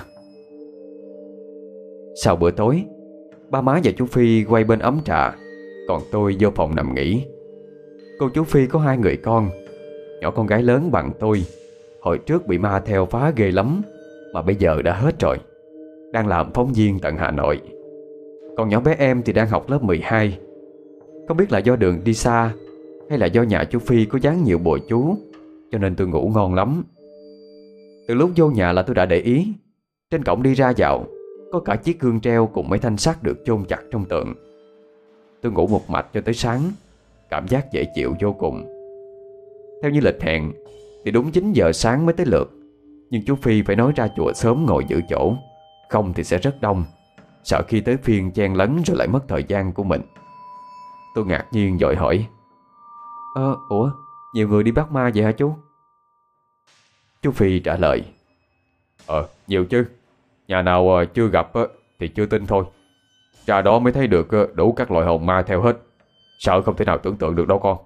Sau bữa tối, ba má và chú Phi quay bên ấm trà, còn tôi vô phòng nằm nghỉ. Cô chú Phi có hai người con,
Nhỏ con gái lớn bằng tôi hồi trước bị ma theo phá ghê lắm, mà bây giờ đã hết rồi, đang làm phóng viên tận Hà Nội. Còn nhỏ bé em thì đang học lớp mười hai. Không biết là do đường đi xa hay là do nhà chú Phi có dán nhiều bùa chú, cho nên tôi ngủ ngon lắm. Từ lúc vô nhà là tôi đã để ý, trên cổng đi ra vào có cả chiếc gương treo cùng mấy thanh sắt được chôn chặt trong tượng. Tôi ngủ một mạch cho tới sáng, cảm giác dễ chịu vô cùng. Theo như lịch hẹn thì đúng chín giờ sáng mới tới lượt, nhưng chú Phi phải nói ra chùa sớm ngồi giữ chỗ, không thì sẽ rất đông, sợ khi tới phiên chen lấn rồi lại mất thời gian của mình. Tôi ngạc nhiên vội hỏi: Ờ, ủa, nhiều người đi bắt ma vậy hả chú? Chú Phi trả lời: Ờ, nhiều chứ. Nhà nào chưa gặp thì chưa tin thôi. Ra đó mới thấy được đủ các loại hồn ma theo hết. Sợ không thể nào tưởng tượng được đâu con.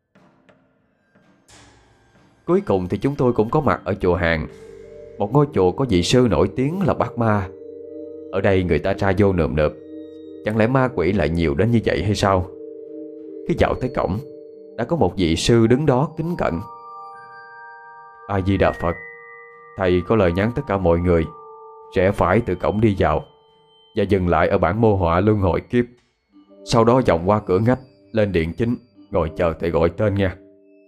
Cuối cùng thì chúng tôi cũng có mặt ở chùa Hàng, một ngôi chùa có vị sư nổi tiếng là bắt ma. Ở đây người ta ra vô nườm nượp, chẳng lẽ ma quỷ lại nhiều đến như vậy hay sao? Khi dạo tới cổng, đã có một vị sư đứng đó kính cẩn: A Di Đà Phật, thầy có lời nhắn tất cả mọi người rẽ phải từ cổng đi vào và dừng lại ở bảng mô họa luân hồi kiếp. Sau đó vòng qua cửa ngách lên điện chính, ngồi chờ thầy gọi tên nha.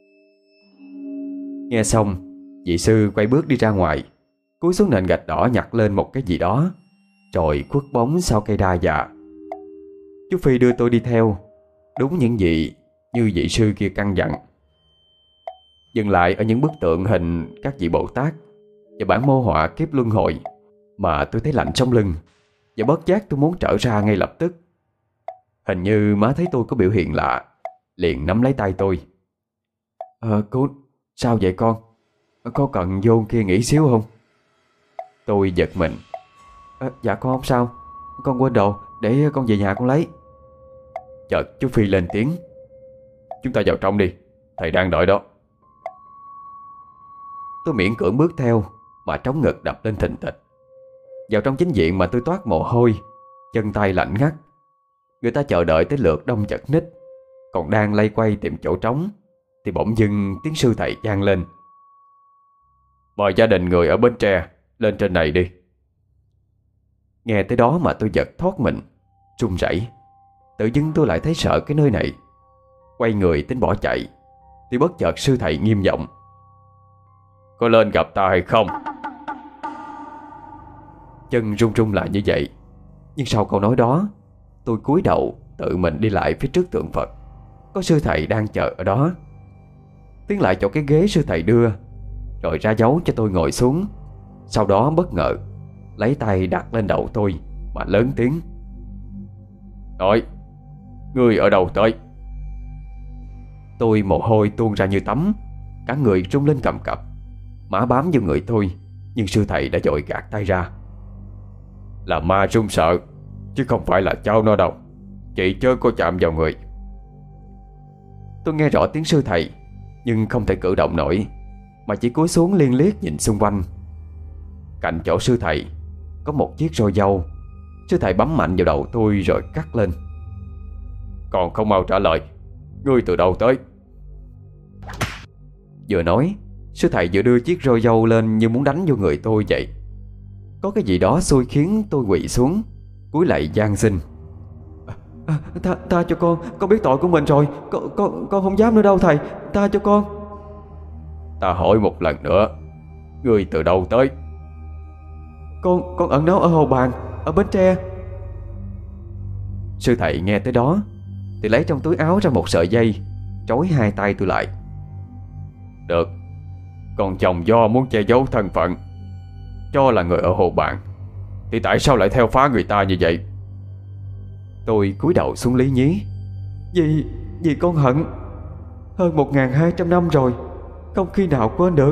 Nghe xong, vị sư quay bước đi ra ngoài, cúi xuống nền gạch đỏ nhặt lên một cái gì đó, rồi khuất bóng sau cây đa dạ. Chú Phi đưa tôi đi theo, đúng những gì như vị sư kia căn dặn. Dừng lại ở những bức tượng hình các vị Bồ Tát và bản mô họa kiếp luân hồi mà tôi thấy lạnh sống lưng, và bất giác tôi muốn trở ra ngay lập tức. Hình như má thấy tôi có biểu hiện lạ, liền nắm lấy tay tôi: Ờ, cô, sao vậy con? Có cần vô kia nghỉ xíu không? Tôi giật mình: à, Dạ con không sao, con quên đồ, để con về nhà con lấy. Chợt chú Phi lên tiếng: Chúng ta vào trong đi, thầy đang đợi đó. Tôi miễn cưỡng bước theo, mà trống ngực đập lên thình thịch. Vào trong chính viện mà tôi toát mồ hôi, chân tay lạnh ngắt. Người ta chờ đợi tới lượt đông chật ních, còn đang lay quay tìm chỗ trống thì bỗng dưng tiếng sư thầy vang lên: Mời gia đình người ở Bến Tre lên trên này đi. Nghe tới đó mà tôi giật thoát mình, run rẩy. Tự dưng tôi lại thấy sợ cái nơi này. Quay người tính bỏ chạy thì bất chợt sư thầy nghiêm giọng: Có lên gặp ta hay không? Chân run run lại như vậy, nhưng sau câu nói đó, tôi cúi đầu tự mình đi lại phía trước tượng Phật. Có sư thầy đang chờ ở đó. Tiến lại chỗ cái ghế sư thầy đưa, rồi ra dấu cho tôi ngồi xuống. Sau đó bất ngờ lấy tay đặt lên đầu tôi mà lớn tiếng: Nói, ngươi ở đâu tới? Tôi mồ hôi tuôn ra như tắm, cả người rung lên cầm cập. Má bám vô người tôi, nhưng sư thầy đã vội gạt tay ra: Là ma run sợ, chứ không phải là cháu nó đâu. Chị chớ có chạm vào người. Tôi nghe rõ tiếng sư thầy, nhưng không thể cử động nổi, mà chỉ cúi xuống liên liếc nhìn xung quanh. Cạnh chỗ sư thầy có một chiếc roi dâu. Sư thầy bấm mạnh vào đầu tôi rồi cắt lên: Còn không mau trả lời, ngươi từ đâu tới? Vừa nói, sư thầy vừa đưa chiếc roi dâu lên như muốn đánh vô người tôi vậy. Có cái gì đó xui khiến tôi quỵ xuống, cúi lạy van xin: à, tha, tha cho con, con biết tội của mình rồi. Con, con, con không dám nữa đâu thầy, tha cho con. Ta hỏi một lần nữa, ngươi từ đâu tới? Con, con ẩn náu ở Hồ Bàng, ở Bến Tre. Sư thầy nghe tới đó thì lấy trong túi áo ra một sợi dây, trói hai tay tôi lại. Được, còn chồng do muốn che giấu thân phận, cho là người ở Hồ Bàng, thì tại sao lại theo phá người ta như vậy? Tôi cúi đầu xuống lý nhí: Vì, vì con hận. Hơn một nghìn hai trăm năm rồi, không khi nào quên được.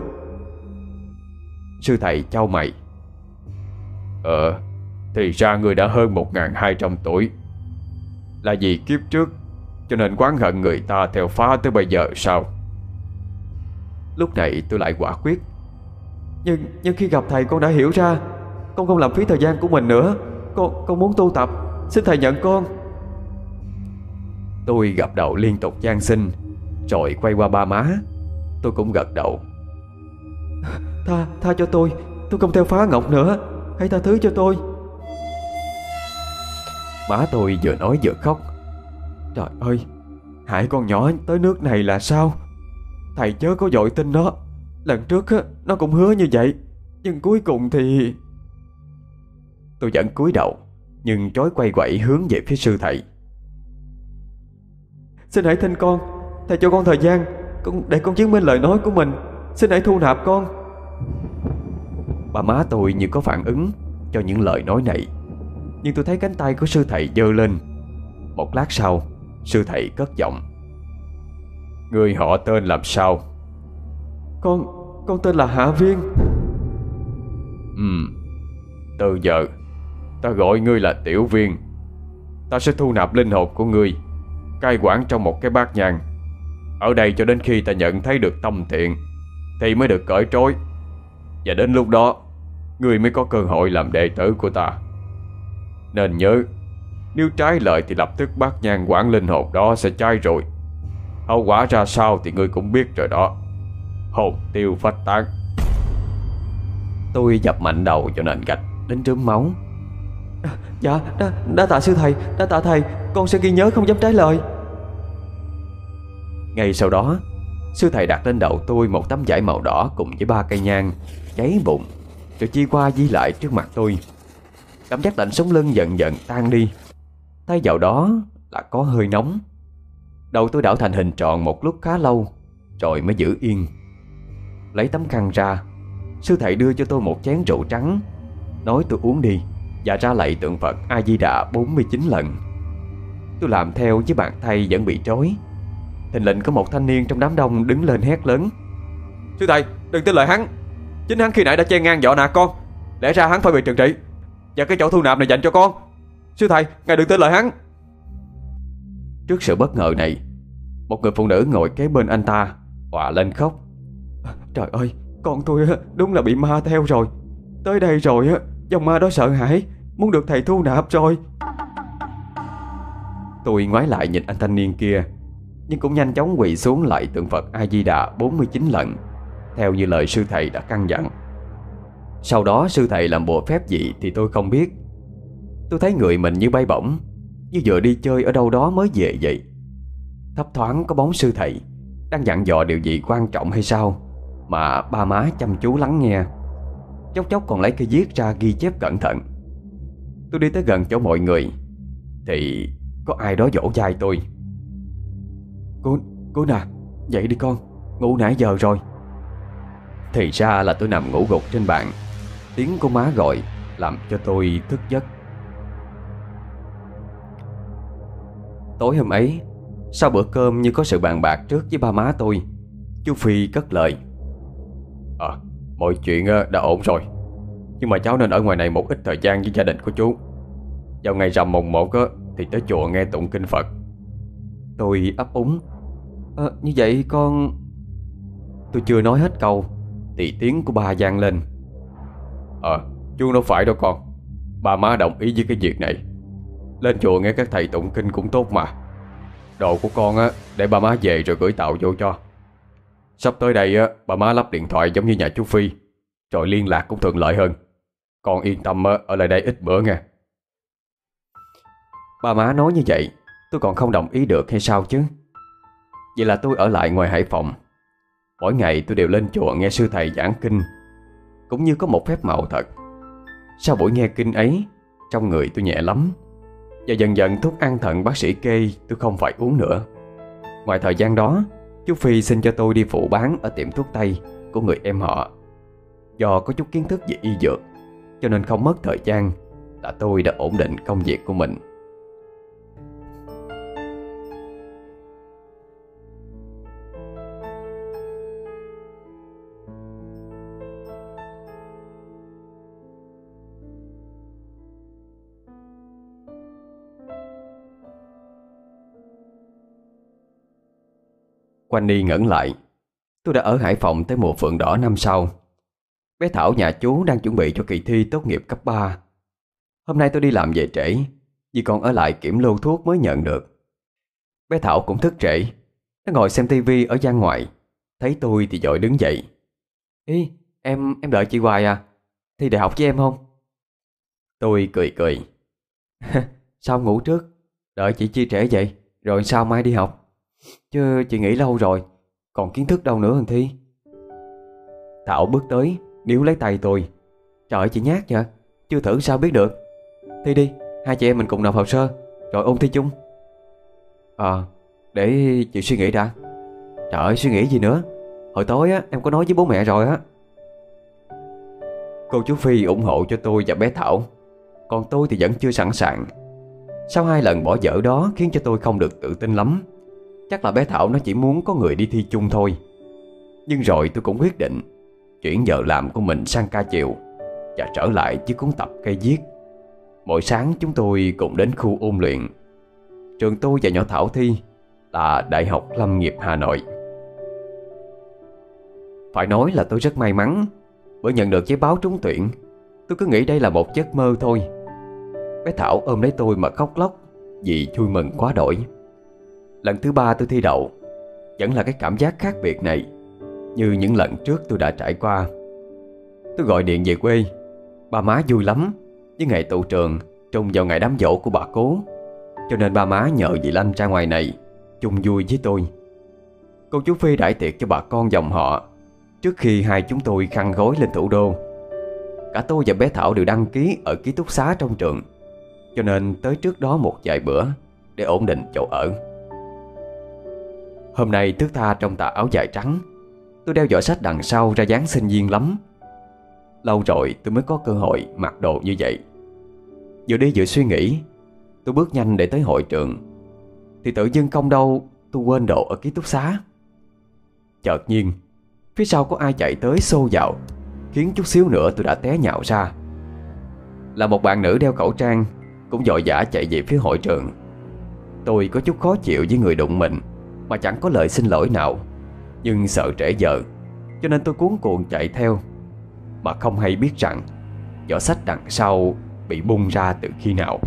Sư thầy chau mày: Ờ, thì ra người đã hơn một nghìn hai trăm tuổi. Là vì kiếp trước cho nên oán hận người ta theo phá tới bây giờ sao? Lúc này tôi lại quả quyết: Nhưng nhưng khi gặp thầy con đã hiểu ra, con không làm phí thời gian của mình nữa. Con con muốn tu tập, xin thầy nhận con. Tôi gập đầu liên tục van xin, rồi quay qua ba má. Tôi cũng gật đầu.
Tha, tha cho tôi, tôi không theo phá Ngọc nữa. Hãy tha thứ cho tôi.
Má tôi vừa nói vừa khóc.
Trời ơi, hại con nhỏ tới nước này là sao? Thầy chớ có vội tin nó. Lần trước á, nó cũng hứa như vậy, nhưng cuối cùng thì...
Tôi vẫn cúi đầu, nhưng trối quay quậy hướng về phía sư thầy.
Xin hãy tin con. Thầy cho con thời gian con để con chứng minh lời nói của mình. Xin hãy thu nạp con.
Bà má tôi như có phản ứng cho những lời nói này, nhưng tôi thấy cánh tay của sư thầy giơ lên. Một lát sau, sư thầy cất giọng. Người họ tên làm sao?
Con, con tên là Hạ Viên.
Ừ, từ giờ ta gọi ngươi là Tiểu Viên. Ta sẽ thu nạp linh hồn của ngươi, cai quản trong một cái bát nhang. Ở đây cho đến khi ta nhận thấy được tâm thiện thì mới được cởi trói. Và đến lúc đó ngươi mới có cơ hội làm đệ tử của ta. Nên nhớ, nếu trái lời thì lập tức bát nhang quản linh hồn đó sẽ cháy rồi. Hậu quả ra sao thì ngươi cũng biết rồi đó. Hồn tiêu phách tán. Tôi dập mạnh đầu cho nền gạch đến rớm máu.
à, Dạ, đã, đã tạ sư thầy, đã tạ thầy. Con sẽ ghi nhớ không dám trái lời.
Ngay sau đó, sư thầy đặt lên đầu tôi một tấm vải màu đỏ cùng với ba cây nhang cháy bụng, rồi chia qua di lại trước mặt tôi. Cảm giác lạnh sống lưng dần dần tan đi, thay vào đó là có hơi nóng. Đầu tôi đảo thành hình tròn một lúc khá lâu, rồi mới giữ yên. Lấy tấm khăn ra, sư thầy đưa cho tôi một chén rượu trắng, nói tôi uống đi và ra lạy tượng Phật A Di Đà bốn mươi chín lần. Tôi làm theo với bàn tay vẫn bị trói. Thình lình có một thanh niên trong đám đông đứng lên hét lớn.
Sư thầy, đừng tin lời hắn. Chính hắn khi nãy đã chen ngang dọa nạt con. Lẽ ra hắn phải bị trừng trị, và cái chỗ thu nạp này dành cho con. Sư thầy, ngài đừng tin lời hắn.
Trước sự bất ngờ này, một người phụ nữ ngồi kế bên anh ta òa lên khóc.
Trời ơi, con tôi đúng là bị ma theo rồi. Tới đây rồi á, dòng ma đó sợ hãi, muốn được thầy thu nạp rồi.
Tôi ngoái lại nhìn anh thanh niên kia, nhưng cũng nhanh chóng quỳ xuống lạy tượng Phật A Di Đà bốn mươi chín lần, theo như lời sư thầy đã căn dặn. Sau đó sư thầy làm bùa phép gì thì tôi không biết. Tôi thấy người mình như bay bổng, như vừa đi chơi ở đâu đó mới về vậy. Thấp thoáng có bóng sư thầy đang dặn dò điều gì quan trọng hay sao mà ba má chăm chú lắng nghe. Chốc chốc còn lấy cây viết ra ghi chép cẩn thận. Tôi đi tới gần chỗ mọi người thì có ai đó vỗ vai tôi.
Cô, cô nè, dậy đi con, ngủ nãy giờ rồi.
Thì ra là tôi nằm ngủ gục trên bàn. Tiếng của má gọi làm cho tôi thức giấc. Tối hôm ấy, sau bữa cơm như có sự bàn bạc trước với ba má tôi, chú Phi cất lời. À, mọi chuyện đã ổn rồi, nhưng mà cháu nên ở ngoài này một ít thời gian với gia đình của chú. Vào ngày rằm mùng một thì tới chùa nghe tụng kinh Phật. Tôi ấp úng.
À, như vậy con...
Tôi chưa nói hết câu thì tiếng của ba vang lên. Ờ, à, chú nói phải đó con. Ba má đồng ý với cái việc này. Lên chùa nghe các thầy tụng kinh cũng tốt mà. Đồ của con á, để ba má về rồi gửi tàu vô cho. Sắp tới đây á, ba má lắp điện thoại giống như nhà chú Phi, rồi liên lạc cũng thuận lợi hơn. Con yên tâm á, ở lại đây ít bữa nghe. Ba má nói như vậy, tôi còn không đồng ý được hay sao chứ? Vậy là tôi ở lại ngoài Hải Phòng. Mỗi ngày tôi đều lên chùa nghe sư thầy giảng kinh, cũng như có một phép màu thật. Sau buổi nghe kinh ấy, trong người tôi nhẹ lắm. Và dần dần thuốc an thần bác sĩ kê tôi không phải uống nữa. Ngoài thời gian đó, chú Phi xin cho tôi đi phụ bán ở tiệm thuốc tây của người em họ. Do có chút kiến thức về y dược, cho nên không mất thời gian là tôi đã ổn định công việc của mình. Quanh đi ngẩn lại, tôi đã ở Hải Phòng tới mùa phượng đỏ năm sau. Bé Thảo nhà chú đang chuẩn bị cho kỳ thi tốt nghiệp cấp ba. Hôm nay tôi đi làm về trễ vì còn ở lại kiểm lô thuốc mới nhận được. Bé Thảo cũng thức trễ. Nó ngồi xem tivi ở gian ngoài, Thấy tôi thì vội đứng dậy. Ý, em em đợi chị hoài à? Thi đại học với em không? Tôi cười cười. Sao ngủ trước? Đợi chị chia trễ vậy rồi sao mai đi học? Chứ chị nghỉ lâu rồi, còn kiến thức đâu nữa hơn Thi. Thảo bước tới níu lấy tay tôi. Trời ơi, chị nhát vậy, chưa thử sao biết được. Thi đi, hai chị em mình cùng nộp hồ sơ rồi ôn thi chung. Ờ, để chị suy nghĩ đã. Trời ơi, suy nghĩ gì nữa? Hồi tối á em có nói với bố mẹ rồi á. Cô chú Phi ủng hộ cho tôi và bé Thảo, còn tôi thì vẫn chưa sẵn sàng. Sau hai lần bỏ dở đó khiến cho tôi không được tự tin lắm. Chắc là bé Thảo nó chỉ muốn có người đi thi chung thôi. Nhưng rồi tôi cũng quyết định chuyển giờ làm của mình sang ca chiều và trở lại với cuốn tập cây viết. Mỗi sáng chúng tôi cùng đến khu ôn luyện. Trường tôi và nhỏ Thảo thi là Đại học Lâm nghiệp Hà Nội. Phải nói là tôi rất may mắn, bởi nhận được giấy báo trúng tuyển. Tôi cứ nghĩ đây là một giấc mơ thôi. Bé Thảo ôm lấy tôi mà khóc lóc vì vui mừng quá đổi. Lần thứ ba tôi thi đậu, vẫn là cái cảm giác khác biệt này như những lần trước tôi đã trải qua. Tôi gọi điện về quê. Ba má vui lắm, với ngày tụ trường trùng vào ngày đám giỗ của bà cố, cho nên ba má nhờ dì Lanh ra ngoài này chung vui với tôi. Cô chú Phi đãi tiệc cho bà con dòng họ trước khi hai chúng tôi khăn gối lên thủ đô. Cả tôi và bé Thảo đều đăng ký ở ký túc xá trong trường, cho nên tới trước đó một vài bữa để ổn định chỗ ở. Hôm nay thướt tha trong tà áo dài trắng, tôi đeo giỏ sách đằng sau ra dáng sinh viên lắm. Lâu rồi tôi mới có cơ hội mặc đồ như vậy. Vừa đi vừa suy nghĩ, tôi bước nhanh để tới hội trường, thì tự dưng không đâu tôi quên đồ ở ký túc xá. Chợt nhiên phía sau có ai chạy tới xô vào, khiến chút xíu nữa tôi đã té nhào ra. Là một bạn nữ đeo khẩu trang, cũng vội vã chạy về phía hội trường. Tôi có chút khó chịu với người đụng mình mà chẳng có lời xin lỗi nào, nhưng sợ trễ giờ cho nên tôi cuống cuồng chạy theo, mà không hay biết rằng giỏ sách đằng sau bị bung ra từ khi nào.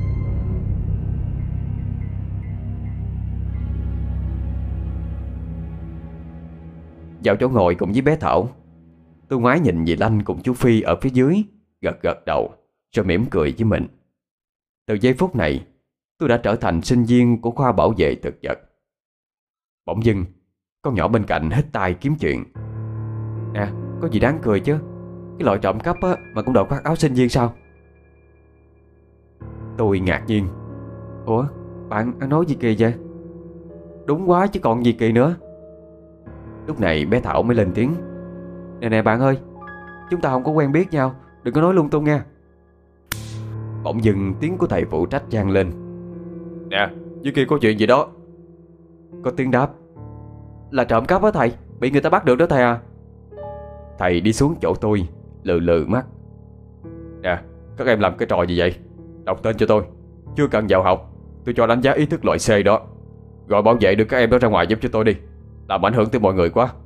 Vào chỗ ngồi cùng với bé Thảo, tôi ngoái nhìn dì Lanh cùng chú Phi ở phía dưới, gật gật đầu rồi mỉm cười với mình. Từ giây phút này, tôi đã trở thành sinh viên của khoa bảo vệ thực vật. Bỗng dưng, con nhỏ bên cạnh hít tai kiếm chuyện. Nè, có gì đáng cười chứ? Cái loại trộm cắp á, mà cũng đội khoác áo sinh viên sao? Tôi ngạc nhiên. Ủa, bạn ăn nói gì kỳ vậy? Đúng quá chứ còn gì kỳ nữa. Lúc này bé Thảo mới lên tiếng. Nè nè bạn ơi, chúng ta không có quen biết nhau, đừng có nói lung tung nha. Bỗng dưng tiếng của thầy phụ trách vang lên. Nè, dưới kia có chuyện gì đó. Có tiếng đáp. Là trộm cắp á thầy, bị người ta bắt được đó thầy à. Thầy đi xuống chỗ tôi, lừ lừ mắt. Nè, các em làm cái trò gì vậy? Đọc tên cho tôi. Chưa cần vào học, tôi cho đánh giá ý thức loại C đó. Gọi bảo vệ đưa các em đó ra ngoài giúp cho tôi đi, làm ảnh hưởng tới mọi người quá.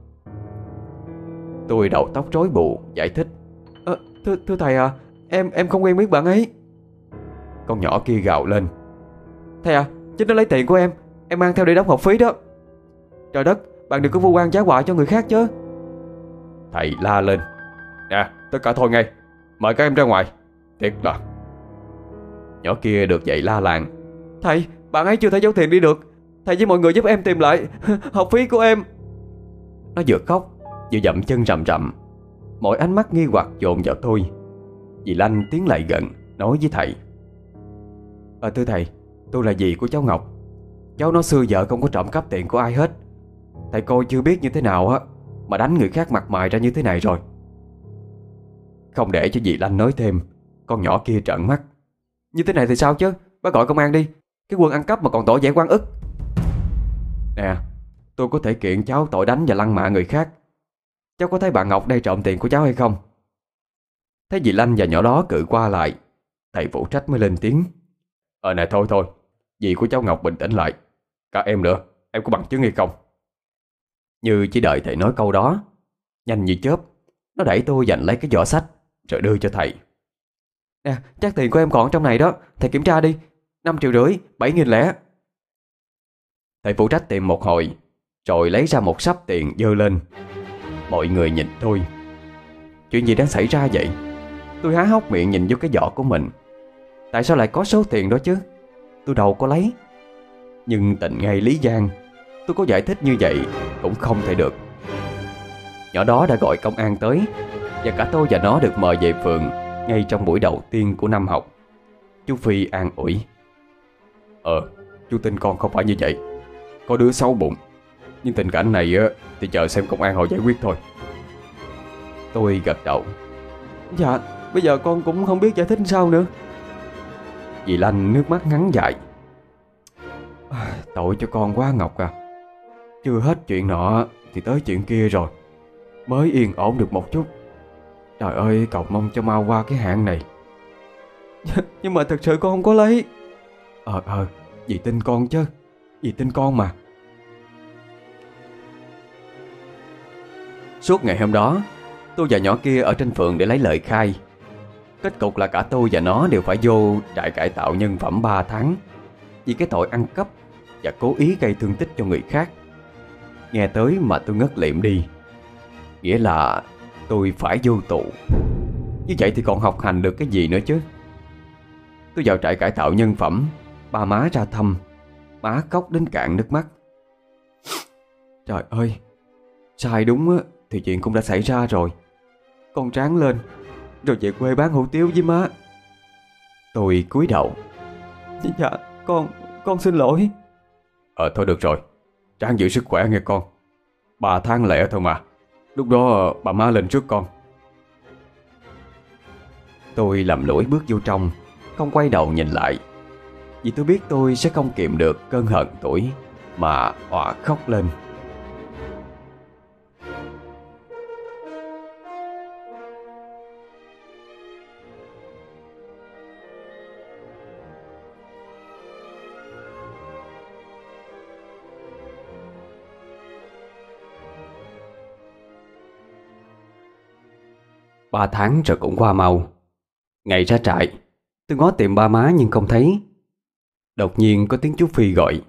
Tôi đầu tóc rối bù giải thích. à, thưa, thưa thầy à, Em em không quen biết bạn ấy. Con nhỏ kia gào lên. Thầy à, chính nó lấy tiền của em, em mang theo để đóng học phí đó. Trời đất, bạn đừng có vu oan giá họa cho người khác chứ. Thầy la lên. Nè, tất cả thôi ngay, mời các em ra ngoài. Thiệt là. Nhỏ kia được dậy la làng. Thầy, bạn ấy chưa thể giấu tiền đi được. Thầy với mọi người giúp em tìm lại học phí của em. Nó vừa khóc vừa dậm chân rầm rầm. Mọi ánh mắt nghi hoặc dồn vào tôi. Dì Lanh tiến lại gần nói với thầy. À, thưa thầy, tôi là dì của cháu Ngọc. Cháu nó xưa giờ không có trộm cắp tiền của ai hết. Thầy coi chưa biết như thế nào á mà đánh người khác mặt mày ra như thế này rồi. Không để cho dì Lanh nói thêm, con nhỏ kia trợn mắt. Như thế này thì sao chứ? Bác gọi công an đi. Cái quân ăn cắp mà còn tội vẻ oan ức. Nè, tôi có thể kiện cháu tội đánh và lăng mạ người khác. Cháu có thấy bà Ngọc đây trộm tiền của cháu hay không? Thấy dì Lanh và nhỏ đó cự qua lại, thầy phụ trách mới lên tiếng. Ờ nè thôi thôi, dì của cháu Ngọc bình tĩnh lại. Cả em nữa, em có bằng chứng hay không? Như chỉ đợi thầy nói câu đó, nhanh như chớp, nó đẩy tôi giành lấy cái giỏ sách rồi đưa cho thầy. Nè, chắc tiền của em còn trong này đó, thầy kiểm tra đi. Năm triệu rưỡi, bảy nghìn lẻ. Thầy phụ trách tìm một hồi rồi lấy ra một sắp tiền giơ lên. Mọi người nhìn tôi. Chuyện gì đang xảy ra vậy? Tôi há hốc miệng nhìn vô cái giỏ của mình. Tại sao lại có số tiền đó chứ? Tôi đâu có lấy. Nhưng tình ngay lý gian, tôi có giải thích như vậy cũng không thể được. Nhỏ đó đã gọi công an tới, và cả tôi và nó được mời về phường ngay trong buổi đầu tiên của năm học. Chú Phi an ủi: Ờ, chú tin con không phải như vậy. Có đứa xấu bụng, nhưng tình cảnh này á thì chờ xem công an họ giải quyết thôi. Tôi gật đầu: Dạ, bây giờ con cũng không biết giải thích sao nữa. Dì Lanh nước mắt ngắn dài: Tội cho con quá Ngọc à. Chưa hết chuyện nọ thì tới chuyện kia rồi. Mới yên ổn được một chút. Trời ơi, cầu mong cho mau qua cái hạn này. Nhưng mà thật sự con không có lấy. Ờ ờ, dì tin con chứ. Dì tin con mà. Suốt ngày hôm đó, tôi và nhỏ kia ở trên phường để lấy lời khai. Kết cục là cả tôi và nó đều phải vô trại cải tạo nhân phẩm ba tháng vì cái tội ăn cắp và cố ý gây thương tích cho người khác. Nghe tới mà tôi ngất liệm đi. Nghĩa là tôi phải vô tù. Như vậy thì còn học hành được cái gì nữa chứ. Tôi vào trại cải tạo nhân phẩm, ba má ra thăm. Má khóc đến cạn nước mắt. Trời ơi, sai đúng á thì chuyện cũng đã xảy ra rồi. Con ráng lên, rồi về quê bán hủ tiếu với má. Tôi cúi đầu: Dạ, con, con xin lỗi. Ờ thôi được rồi, ráng giữ sức khỏe nghe con. Ba tháng lẻ thôi mà. Lúc đó bà má lên trước con. Tôi lầm lũi bước vô trong, không quay đầu nhìn lại, vì tôi biết tôi sẽ không kiềm được cơn hận tuổi mà òa khóc lên. Ba tháng rồi cũng qua mau. Ngày ra trại, tôi ngó tìm ba má nhưng không thấy. Đột nhiên có tiếng chú Phi gọi: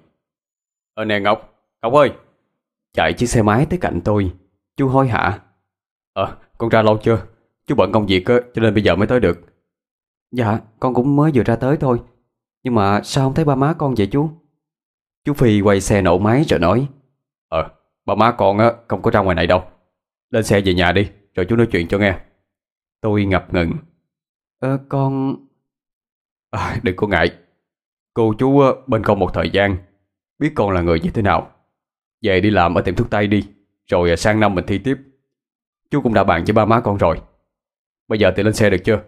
Ờ nè Ngọc, Ngọc ơi. Chạy chiếc xe máy tới cạnh tôi, chú hối hả: Ờ, con ra lâu chưa? Chú bận công việc á, cho nên bây giờ mới tới được. Dạ, con cũng mới vừa ra tới thôi. Nhưng mà sao không thấy ba má con vậy chú? Chú Phi quay xe nổ máy rồi nói: Ờ, ba má con á không có ra ngoài này đâu. Lên xe về nhà đi, rồi chú nói chuyện cho nghe. Tôi ngập ngừng: Ờ con... À, đừng có ngại. Cô chú á, bên con một thời gian, biết con là người như thế nào. Về đi làm ở tiệm thuốc tây đi, rồi sang năm mình thi tiếp. Chú cũng đã bàn với ba má con rồi. Bây giờ thì lên xe được chưa?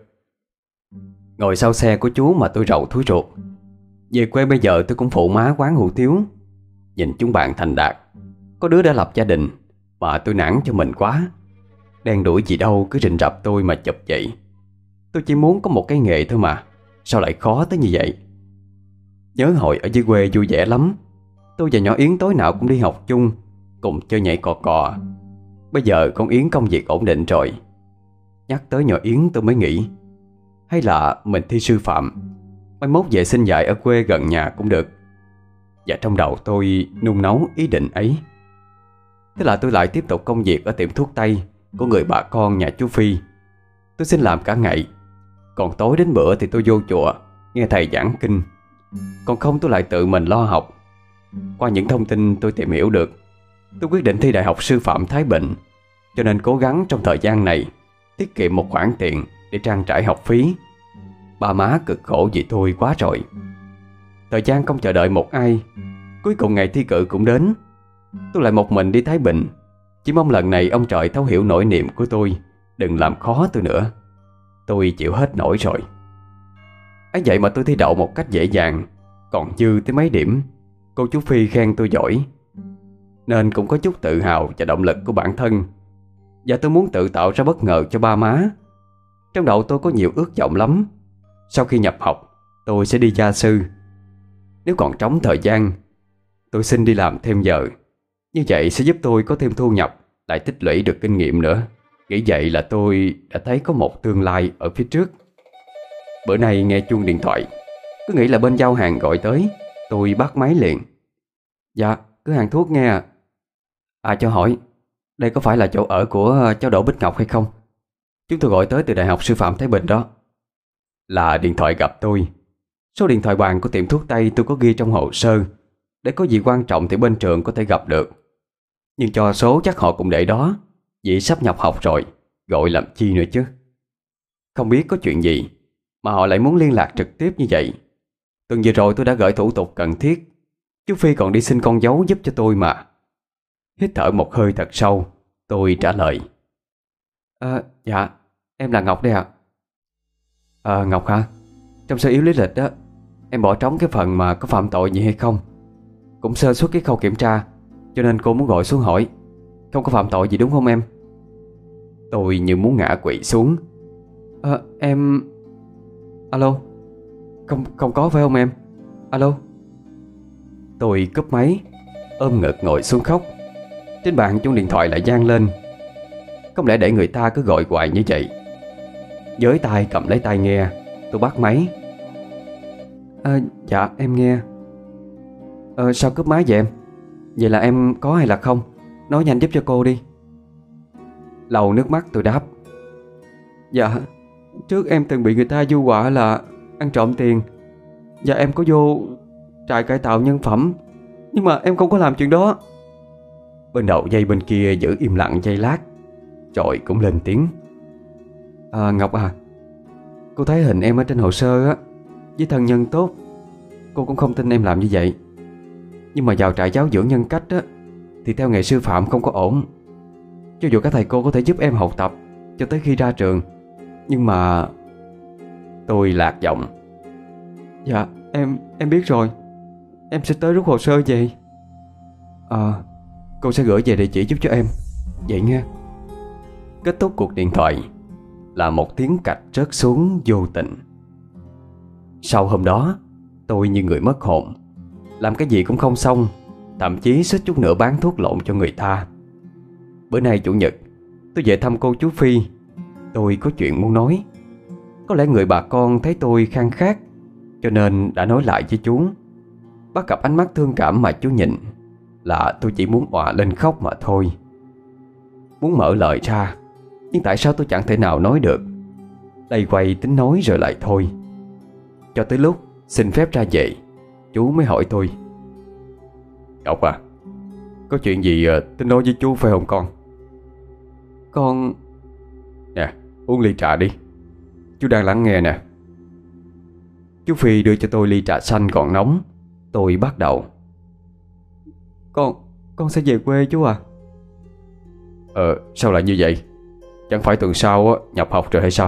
Ngồi sau xe của chú mà tôi rầu thúi ruột. Về quê bây giờ tôi cũng phụ má quán hủ tiếu. Nhìn chúng bạn thành đạt, có đứa đã lập gia đình, mà tôi nản cho mình quá. Đen đuổi gì đâu cứ rình rập tôi mà chụp vậy. Tôi chỉ muốn có một cái nghề thôi mà, sao lại khó tới như vậy? Nhớ hồi ở dưới quê vui vẻ lắm. Tôi và nhỏ Yến tối nào cũng đi học chung, cùng chơi nhảy cò cò. Bây giờ con Yến công việc ổn định rồi. Nhắc tới nhỏ Yến tôi mới nghĩ, hay là mình thi sư phạm, mai mốt về xin dạy ở quê gần nhà cũng được. Và trong đầu tôi nung nấu ý định ấy. Thế là tôi lại tiếp tục công việc ở tiệm thuốc tây của người bà con nhà chú Phi. Tôi xin làm cả ngày, còn tối đến bữa thì tôi vô chùa nghe thầy giảng kinh. Còn không tôi lại tự mình lo học. Qua những thông tin tôi tìm hiểu được, tôi quyết định thi Đại học Sư phạm Thái Bình. Cho nên cố gắng trong thời gian này tiết kiệm một khoản tiền để trang trải học phí. Ba má cực khổ vì tôi quá rồi. Thời gian không chờ đợi một ai, cuối cùng ngày thi cử cũng đến. Tôi lại một mình đi Thái Bình. Chỉ mong lần này ông trời thấu hiểu nỗi niềm của tôi, đừng làm khó tôi nữa. Tôi chịu hết nổi rồi. ấy vậy mà tôi thi đậu một cách dễ dàng, còn dư tới mấy điểm. Cô chú Phi khen tôi giỏi, nên cũng có chút tự hào và động lực của bản thân. Và tôi muốn tự tạo ra bất ngờ cho ba má. Trong đầu tôi có nhiều ước vọng lắm. Sau khi nhập học, tôi sẽ đi gia sư. Nếu còn trống thời gian, tôi xin đi làm thêm giờ. Như vậy sẽ giúp tôi có thêm thu nhập, lại tích lũy được kinh nghiệm nữa. Nghĩ vậy là tôi đã thấy có một tương lai ở phía trước. Bữa nay nghe chuông điện thoại, cứ nghĩ là bên giao hàng gọi tới. Tôi bắt máy liền. Dạ, cửa hàng thuốc nghe à.
À cho hỏi, đây có phải là chỗ ở của cháu Đỗ Bích Ngọc hay không? Chúng tôi gọi tới từ Đại học Sư phạm Thái Bình đó.
Là điện thoại gặp tôi. Số điện thoại bàn của tiệm thuốc Tây tôi có ghi trong hồ sơ, để có gì quan trọng thì bên trường có thể gặp được. Nhưng cho số chắc họ cũng để đó, vì sắp nhập học rồi, gọi làm chi nữa chứ. Không biết có chuyện gì mà họ lại muốn liên lạc trực tiếp như vậy. Tuần vừa rồi tôi đã gửi thủ tục cần thiết, chú Phi còn đi xin con dấu giúp cho tôi mà. Hít thở một hơi thật sâu, tôi trả lời.
À, dạ, em là Ngọc đây ạ.
À, Ngọc hả? Trong sơ yếu lý lịch đó, em bỏ trống cái phần mà có phạm tội gì hay không. Cũng sơ suất cái khâu kiểm tra, cho nên cô muốn gọi xuống hỏi. Không có phạm tội gì đúng không em? Tôi như muốn ngã quỵ xuống.
À, em... Alo? Không, không có phải không em? Alo?
Tôi cúp máy, ôm ngực ngồi xuống khóc. Trên bàn chuông điện thoại lại vang lên. Không lẽ để người ta cứ gọi hoài như vậy? Với tay cầm lấy tai nghe, tôi bắt máy.
À, dạ em nghe. à, Sao cúp máy vậy em? Vậy là em có hay là không? Nói nhanh giúp cho cô đi.
Lau nước mắt tôi đáp.
Dạ, trước em từng bị người ta du họa là ăn trộm tiền. Và em có vô trại cải tạo nhân phẩm, nhưng mà em không có làm chuyện đó.
Bên đầu dây bên kia giữ im lặng giây lát, rồi cũng lên tiếng.
À, Ngọc à, cô thấy hình em ở trên hồ sơ á, với thân nhân tốt, cô cũng không tin em làm như vậy. Nhưng mà vào trại giáo dưỡng nhân cách á, thì theo nghề sư phạm không có ổn. Cho dù các thầy cô có thể giúp em học tập cho tới khi ra trường, nhưng mà...
Tôi lạc giọng.
Dạ, em em biết rồi. Em sẽ tới rút hồ sơ về. À, cô sẽ gửi về địa chỉ giúp cho em. Vậy nghe.
Kết thúc cuộc điện thoại là một tiếng cạch rớt xuống vô tình. Sau hôm đó, tôi như người mất hồn, làm cái gì cũng không xong, thậm chí suýt chút nữa bán thuốc lộn cho người ta. Bữa nay chủ nhật, tôi về thăm cô chú Phi. Tôi có chuyện muốn nói. Có lẽ người bà con thấy tôi khan khát, cho nên đã nói lại với chú. Bắt gặp ánh mắt thương cảm mà chú nhìn, là tôi chỉ muốn òa lên khóc mà thôi. Muốn mở lời ra, nhưng tại sao tôi chẳng thể nào nói được. Đây quay tính nói rồi lại thôi. Cho tới lúc xin phép ra về, chú mới hỏi tôi. Ngọc à, có chuyện gì tính nói với chú phải không con?
Con...
Nè, uống ly trà đi, chú đang lắng nghe nè. Chú Phi đưa cho tôi ly trà xanh còn nóng. Tôi bắt đầu.
Con... con sẽ về quê chú à?
Ờ, sao lại như vậy? Chẳng phải tuần sau á, nhập học rồi hay sao?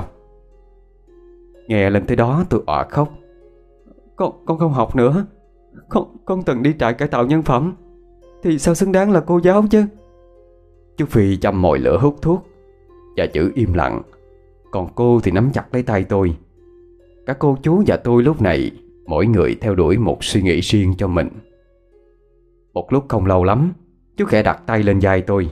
Nghe lên tới đó tôi òa khóc.
Con con không học nữa. Con con từng đi trại cải tạo nhân phẩm, thì sao xứng đáng là cô giáo chứ?
Chú Phi châm mồi lửa hút thuốc và giữ im lặng. Còn cô thì nắm chặt lấy tay tôi. Cả cô chú và tôi lúc này, mỗi người theo đuổi một suy nghĩ riêng cho mình. Một lúc không lâu lắm, chú khẽ đặt tay lên vai tôi.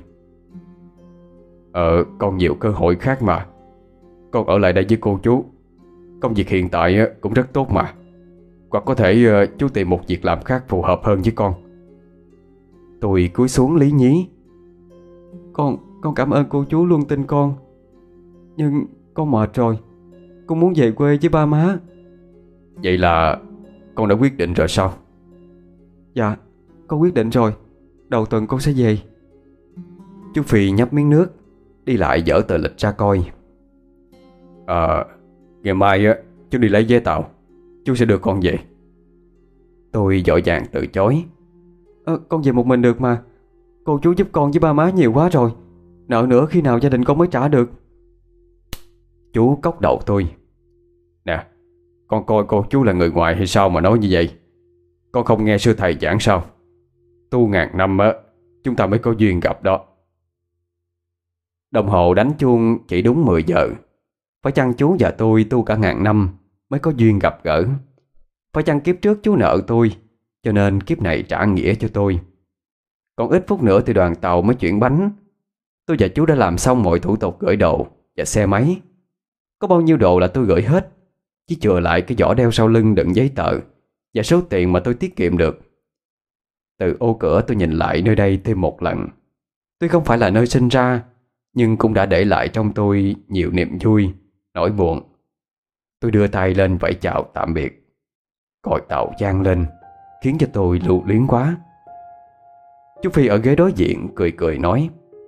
Ờ, con nhiều cơ hội khác mà. Con ở lại đây với cô chú. Công việc hiện tại cũng rất tốt mà. Hoặc có thể chú tìm một việc làm khác phù hợp hơn với con. Tôi cúi xuống lý nhí.
Con con cảm ơn cô chú luôn tin con, nhưng con mệt rồi. Con muốn về quê với ba má.
Vậy là con đã quyết định rồi sao?
Dạ, con quyết định rồi. Đầu tuần con sẽ về.
Chú Phi nhấp miếng nước, đi lại dở tờ lịch ra coi. À, ngày mai á, chú đi lấy vé tàu, chú sẽ đưa con về. Tôi vội vàng từ chối.
à, Con về một mình được mà. Cô chú giúp con với ba má nhiều quá rồi. Nợ nữa khi nào gia đình con mới trả được?
Chú cốc đầu tôi. Nè, con coi cô chú là người ngoài hay sao mà nói như vậy? Con không nghe sư thầy giảng sao? Tu ngàn năm á, chúng ta mới có duyên gặp đó. Đồng hồ đánh chuông chỉ đúng mười giờ. Phải chăng chú và tôi tu cả ngàn năm mới có duyên gặp gỡ? Phải chăng kiếp trước chú nợ tôi, cho nên kiếp này trả nghĩa cho tôi? Còn ít phút nữa thì đoàn tàu mới chuyển bánh. Tôi và chú đã làm xong mọi thủ tục gửi đồ và xe máy. Có bao nhiêu đồ là tôi gửi hết, chỉ chừa lại cái giỏ đeo sau lưng đựng giấy tờ và số tiền mà tôi tiết kiệm được. Từ ô cửa tôi nhìn lại nơi đây thêm một lần.
Tuy không phải là nơi sinh ra, nhưng cũng đã để lại trong tôi nhiều niềm vui, nỗi buồn. Tôi đưa tay lên vẫy chào tạm biệt. Còi tàu vang lên khiến cho tôi lưu luyến quá. Chú Phi ở ghế đối diện cười cười nói: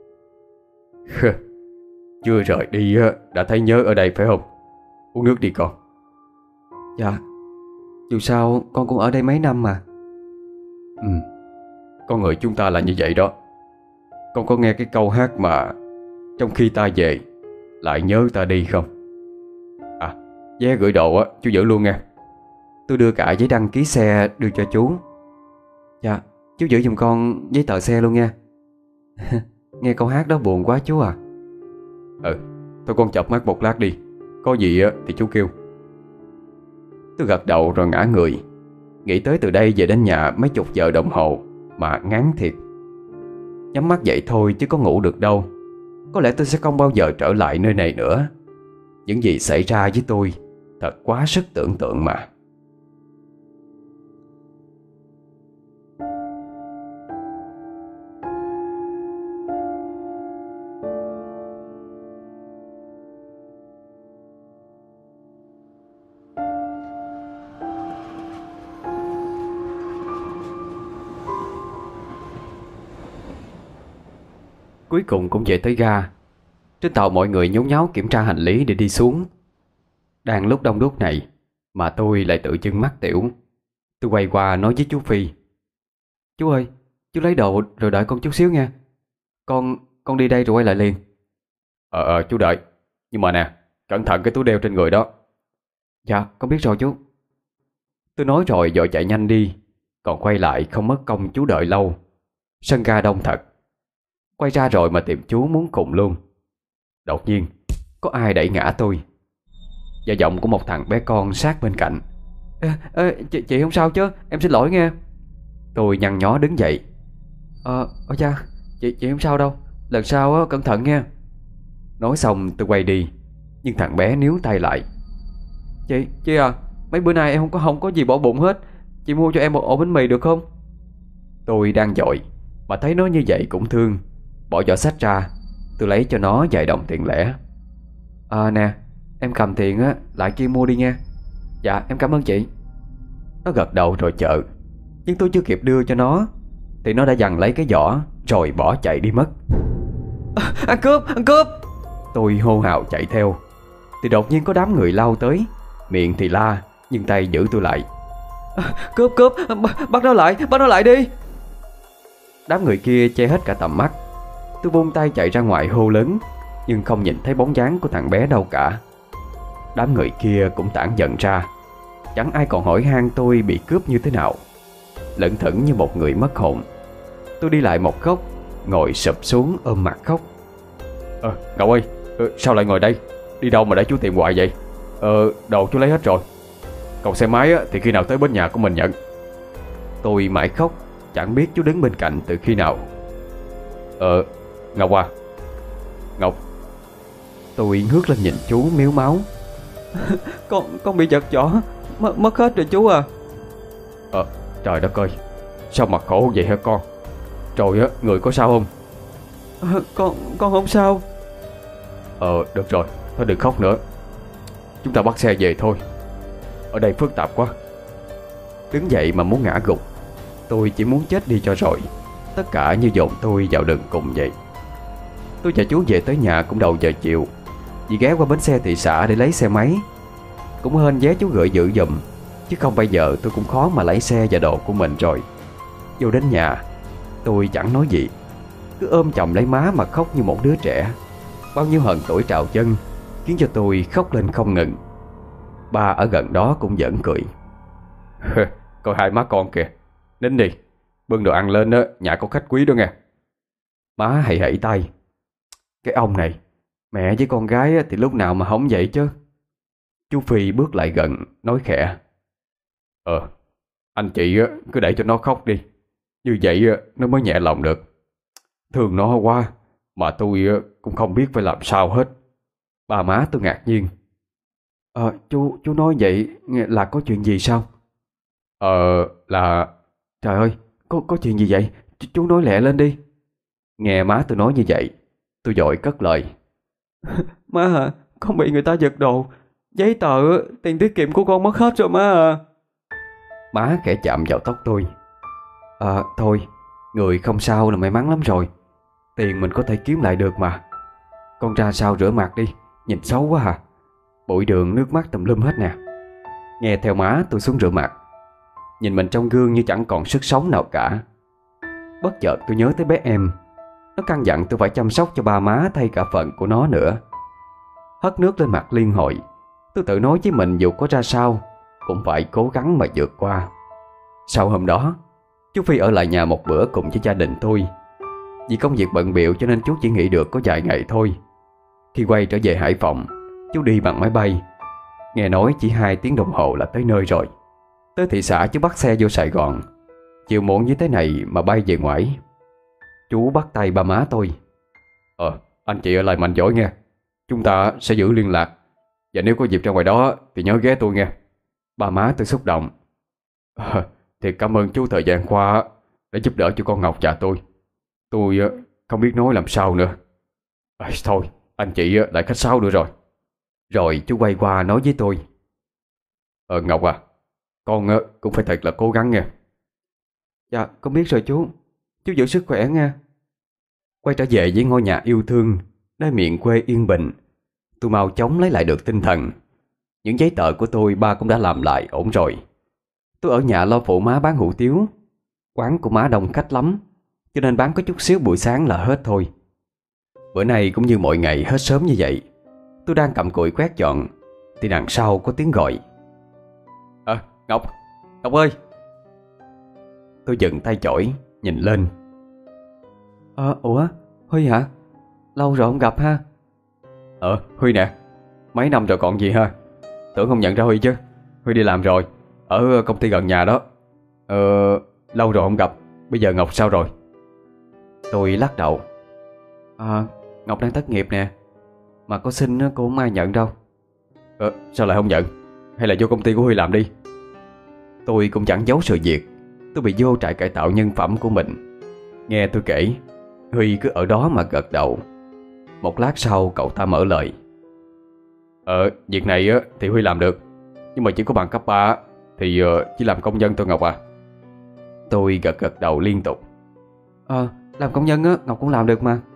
Chưa rời đi đã thấy nhớ ở đây phải không? Uống nước đi con. Dạ, dù sao con cũng ở đây mấy năm mà. Ừ, con người chúng ta là như vậy đó. Con có nghe cái câu hát mà trong khi ta về lại nhớ ta đi không? À, vé gửi đồ á, chú giữ luôn nha. Tôi đưa cả giấy đăng ký xe đưa cho chú. Dạ, chú giữ giùm con giấy tờ xe luôn nha. Nghe câu hát đó buồn quá chú à. Ừ, thôi con chợp mắt một lát đi. Có gì á thì chú kêu. Tôi gật đầu rồi ngã người. Nghĩ tới từ đây về đến nhà mấy chục giờ đồng hồ mà ngán thiệt. Nhắm mắt dậy thôi chứ có ngủ được đâu. Có lẽ tôi sẽ không bao giờ trở lại nơi này nữa. Những gì xảy ra với tôi thật quá sức tưởng tượng mà. Cuối cùng cũng về tới ga. Trên tàu mọi người nhốn nháo kiểm tra hành lý để đi xuống. Đang lúc đông đúc này mà tôi lại tự dưng mắc tiểu. Tôi quay qua nói với chú Phi: Chú ơi, chú lấy đồ rồi đợi con chút xíu nha. Con con đi đây rồi quay lại liền. Ờ ờ chú đợi. Nhưng mà nè, cẩn thận cái túi đeo trên người đó. Dạ con biết rồi chú. Tôi nói rồi vội chạy nhanh đi. Còn quay lại không mất công chú đợi lâu. Sân ga đông thật. Quay ra rồi mà tìm chú muốn cùng luôn. Đột nhiên có ai đẩy ngã tôi, và giọng của một thằng bé con sát bên cạnh: Ê, ê, chị, chị không sao chứ? Em xin lỗi nghe. Tôi nhăn nhó đứng dậy. Ờ, ôi cha, chị, chị không sao đâu. Lần sau á, cẩn thận nha. Nói xong tôi quay đi. Nhưng thằng bé níu tay lại: Chị, chị à, mấy bữa nay em không có không có gì bỏ bụng hết. Chị mua cho em một ổ bánh mì được không? Tôi đang dội mà thấy nó như vậy cũng thương. Bỏ giỏ xách ra, tôi lấy cho nó vài đồng tiền lẻ. À nè, em cầm tiền á, lại kia mua đi nha. Dạ em cảm ơn chị. Nó gật đầu rồi chợ. Nhưng tôi chưa kịp đưa cho nó thì nó đã giằng lấy cái giỏ rồi bỏ chạy đi mất. À, ăn cướp, ăn cướp! Tôi hô hào chạy theo thì đột nhiên có đám người lao tới. Miệng thì la nhưng tay giữ tôi lại. À, cướp, cướp, bắt nó lại, bắt nó lại đi. Đám người kia che hết cả tầm mắt. Tôi vung tay chạy ra ngoài hô lớn, nhưng không nhìn thấy bóng dáng của thằng bé đâu cả. Đám người kia cũng tản dần ra. Chẳng ai còn hỏi han tôi bị cướp như thế nào. Lững thững như một người mất hồn. Tôi đi lại một góc, ngồi sụp xuống ôm mặt khóc. Ờ, cậu ơi, ờ, sao lại ngồi đây? Đi đâu mà để chú tìm hoài vậy? Ờ, đồ chú lấy hết rồi. Còn xe máy á, thì khi nào tới bên nhà của mình nhận. Tôi mãi khóc, chẳng biết chú đứng bên cạnh từ khi nào. Ờ, Ngọc à, Ngọc. Tôi ngước lên nhìn chú miếu máu. Con con bị giật giỏ, mất, mất hết rồi chú à. Ờ, trời đất ơi, sao mặt khổ vậy hả con? Rồi á, người có sao không? À, con con không sao. Ờ, được rồi, thôi đừng khóc nữa. Chúng ta bắt xe về thôi. Ở đây phức tạp quá. Đứng dậy mà muốn ngã gục. Tôi chỉ muốn chết đi cho rồi. Tất cả như dồn tôi vào đường cùng vậy. Tôi và chú về tới nhà cũng đầu giờ chiều. Vì ghé qua bến xe thị xã để lấy xe máy. Cũng hên vé chú gửi giữ giùm, chứ không bây giờ tôi cũng khó mà lấy xe và đồ của mình rồi. Vô đến nhà, tôi chẳng nói gì, cứ ôm chầm lấy má mà khóc như một đứa trẻ. Bao nhiêu hận tuổi trào dâng khiến cho tôi khóc lên không ngừng. Ba ở gần đó cũng giỡn cười. Coi hai má con kìa, nín đi, bưng đồ ăn lên đó, nhà có khách quý đó nghe. Má hãy hãy tay. Cái ông này, mẹ với con gái thì lúc nào mà hổng vậy chứ. Chú Phi bước lại gần, nói khẽ. Ờ, anh chị cứ để cho nó khóc đi. Như vậy nó mới nhẹ lòng được. Thương nó quá, mà tôi cũng không biết phải làm sao hết. Ba má tôi ngạc nhiên. Ờ, chú chú nói vậy là có chuyện gì sao? Ờ, là... Trời ơi, có, có chuyện gì vậy? Ch chú nói lẹ lên đi. Nghe má tôi nói như vậy, tôi vội cất lời. Má hả? Con bị người ta giật đồ. Giấy tờ, tiền tiết kiệm của con mất hết rồi má à. Má khẽ chạm vào tóc tôi. À thôi, người không sao là may mắn lắm rồi. Tiền mình có thể kiếm lại được mà. Con ra sau rửa mặt đi, nhìn xấu quá à. Bụi đường nước mắt tùm lum hết nè. Nghe theo má tôi xuống rửa mặt. Nhìn mình trong gương như chẳng còn sức sống nào cả. Bất chợt tôi nhớ tới bé em. Nó căn dặn tôi phải chăm sóc cho ba má thay cả phận của nó nữa. Hất nước lên mặt liên hồi, tôi tự nói với mình dù có ra sao cũng phải cố gắng mà vượt qua. Sau hôm đó, chú Phi ở lại nhà một bữa cùng với gia đình tôi. Vì công việc bận bịu cho nên chú chỉ nghỉ được có vài ngày thôi. Khi quay trở về Hải Phòng, chú đi bằng máy bay. Nghe nói chỉ hai tiếng đồng hồ là tới nơi rồi. Tới thị xã chú bắt xe vô Sài Gòn. Chiều muộn như thế này mà bay về ngoải. Chú bắt tay ba má tôi. Ờ, anh chị ở lại mạnh giỏi nghe. Chúng ta sẽ giữ liên lạc. Và nếu có dịp ra ngoài đó thì nhớ ghé tôi nghe. Ba má tôi xúc động. À, thì cảm ơn chú thời gian qua đã giúp đỡ cho con Ngọc và tôi. Tôi không biết nói làm sao nữa. À, thôi, anh chị lại khách sáo nữa rồi. Rồi chú quay qua nói với tôi. Ờ Ngọc à, con cũng phải thật là cố gắng nghe. Dạ, con biết rồi chú. Chú giữ sức khỏe nha. Quay trở về với ngôi nhà yêu thương, nơi miền quê yên bình, tôi mau chóng lấy lại được tinh thần. Những giấy tờ của tôi ba cũng đã làm lại ổn rồi. Tôi ở nhà lo phụ má bán hủ tiếu. Quán của má đông khách lắm, cho nên bán có chút xíu buổi sáng là hết thôi. Bữa nay cũng như mọi ngày hết sớm như vậy. Tôi đang cầm cụi quét dọn thì đằng sau có tiếng gọi. À, Ngọc, Ngọc ơi. Tôi dừng tay chổi, nhìn lên. Ờ, à, ủa, Huy hả? Lâu rồi không gặp ha. Ờ, Huy nè. Mấy năm rồi còn gì ha. Tưởng không nhận ra Huy chứ. Huy đi làm rồi, ở công ty gần nhà đó. Ờ, lâu rồi không gặp. Bây giờ Ngọc sao rồi? Tôi lắc đầu. À, Ngọc đang thất nghiệp nè. Mà có xin cô không ai nhận đâu. Ờ, sao lại không nhận? Hay là vô công ty của Huy làm đi. Tôi cũng chẳng giấu sự việc. Tôi bị vô trại cải tạo nhân phẩm của mình. Nghe tôi kể, Huy cứ ở đó mà gật đầu. Một lát sau cậu ta mở lời. Ờ, việc này thì Huy làm được. Nhưng mà chỉ có bằng cấp ba thì chỉ làm công nhân thôi Ngọc à. Tôi gật gật đầu liên tục. Ờ, làm công nhân á, Ngọc cũng làm được mà.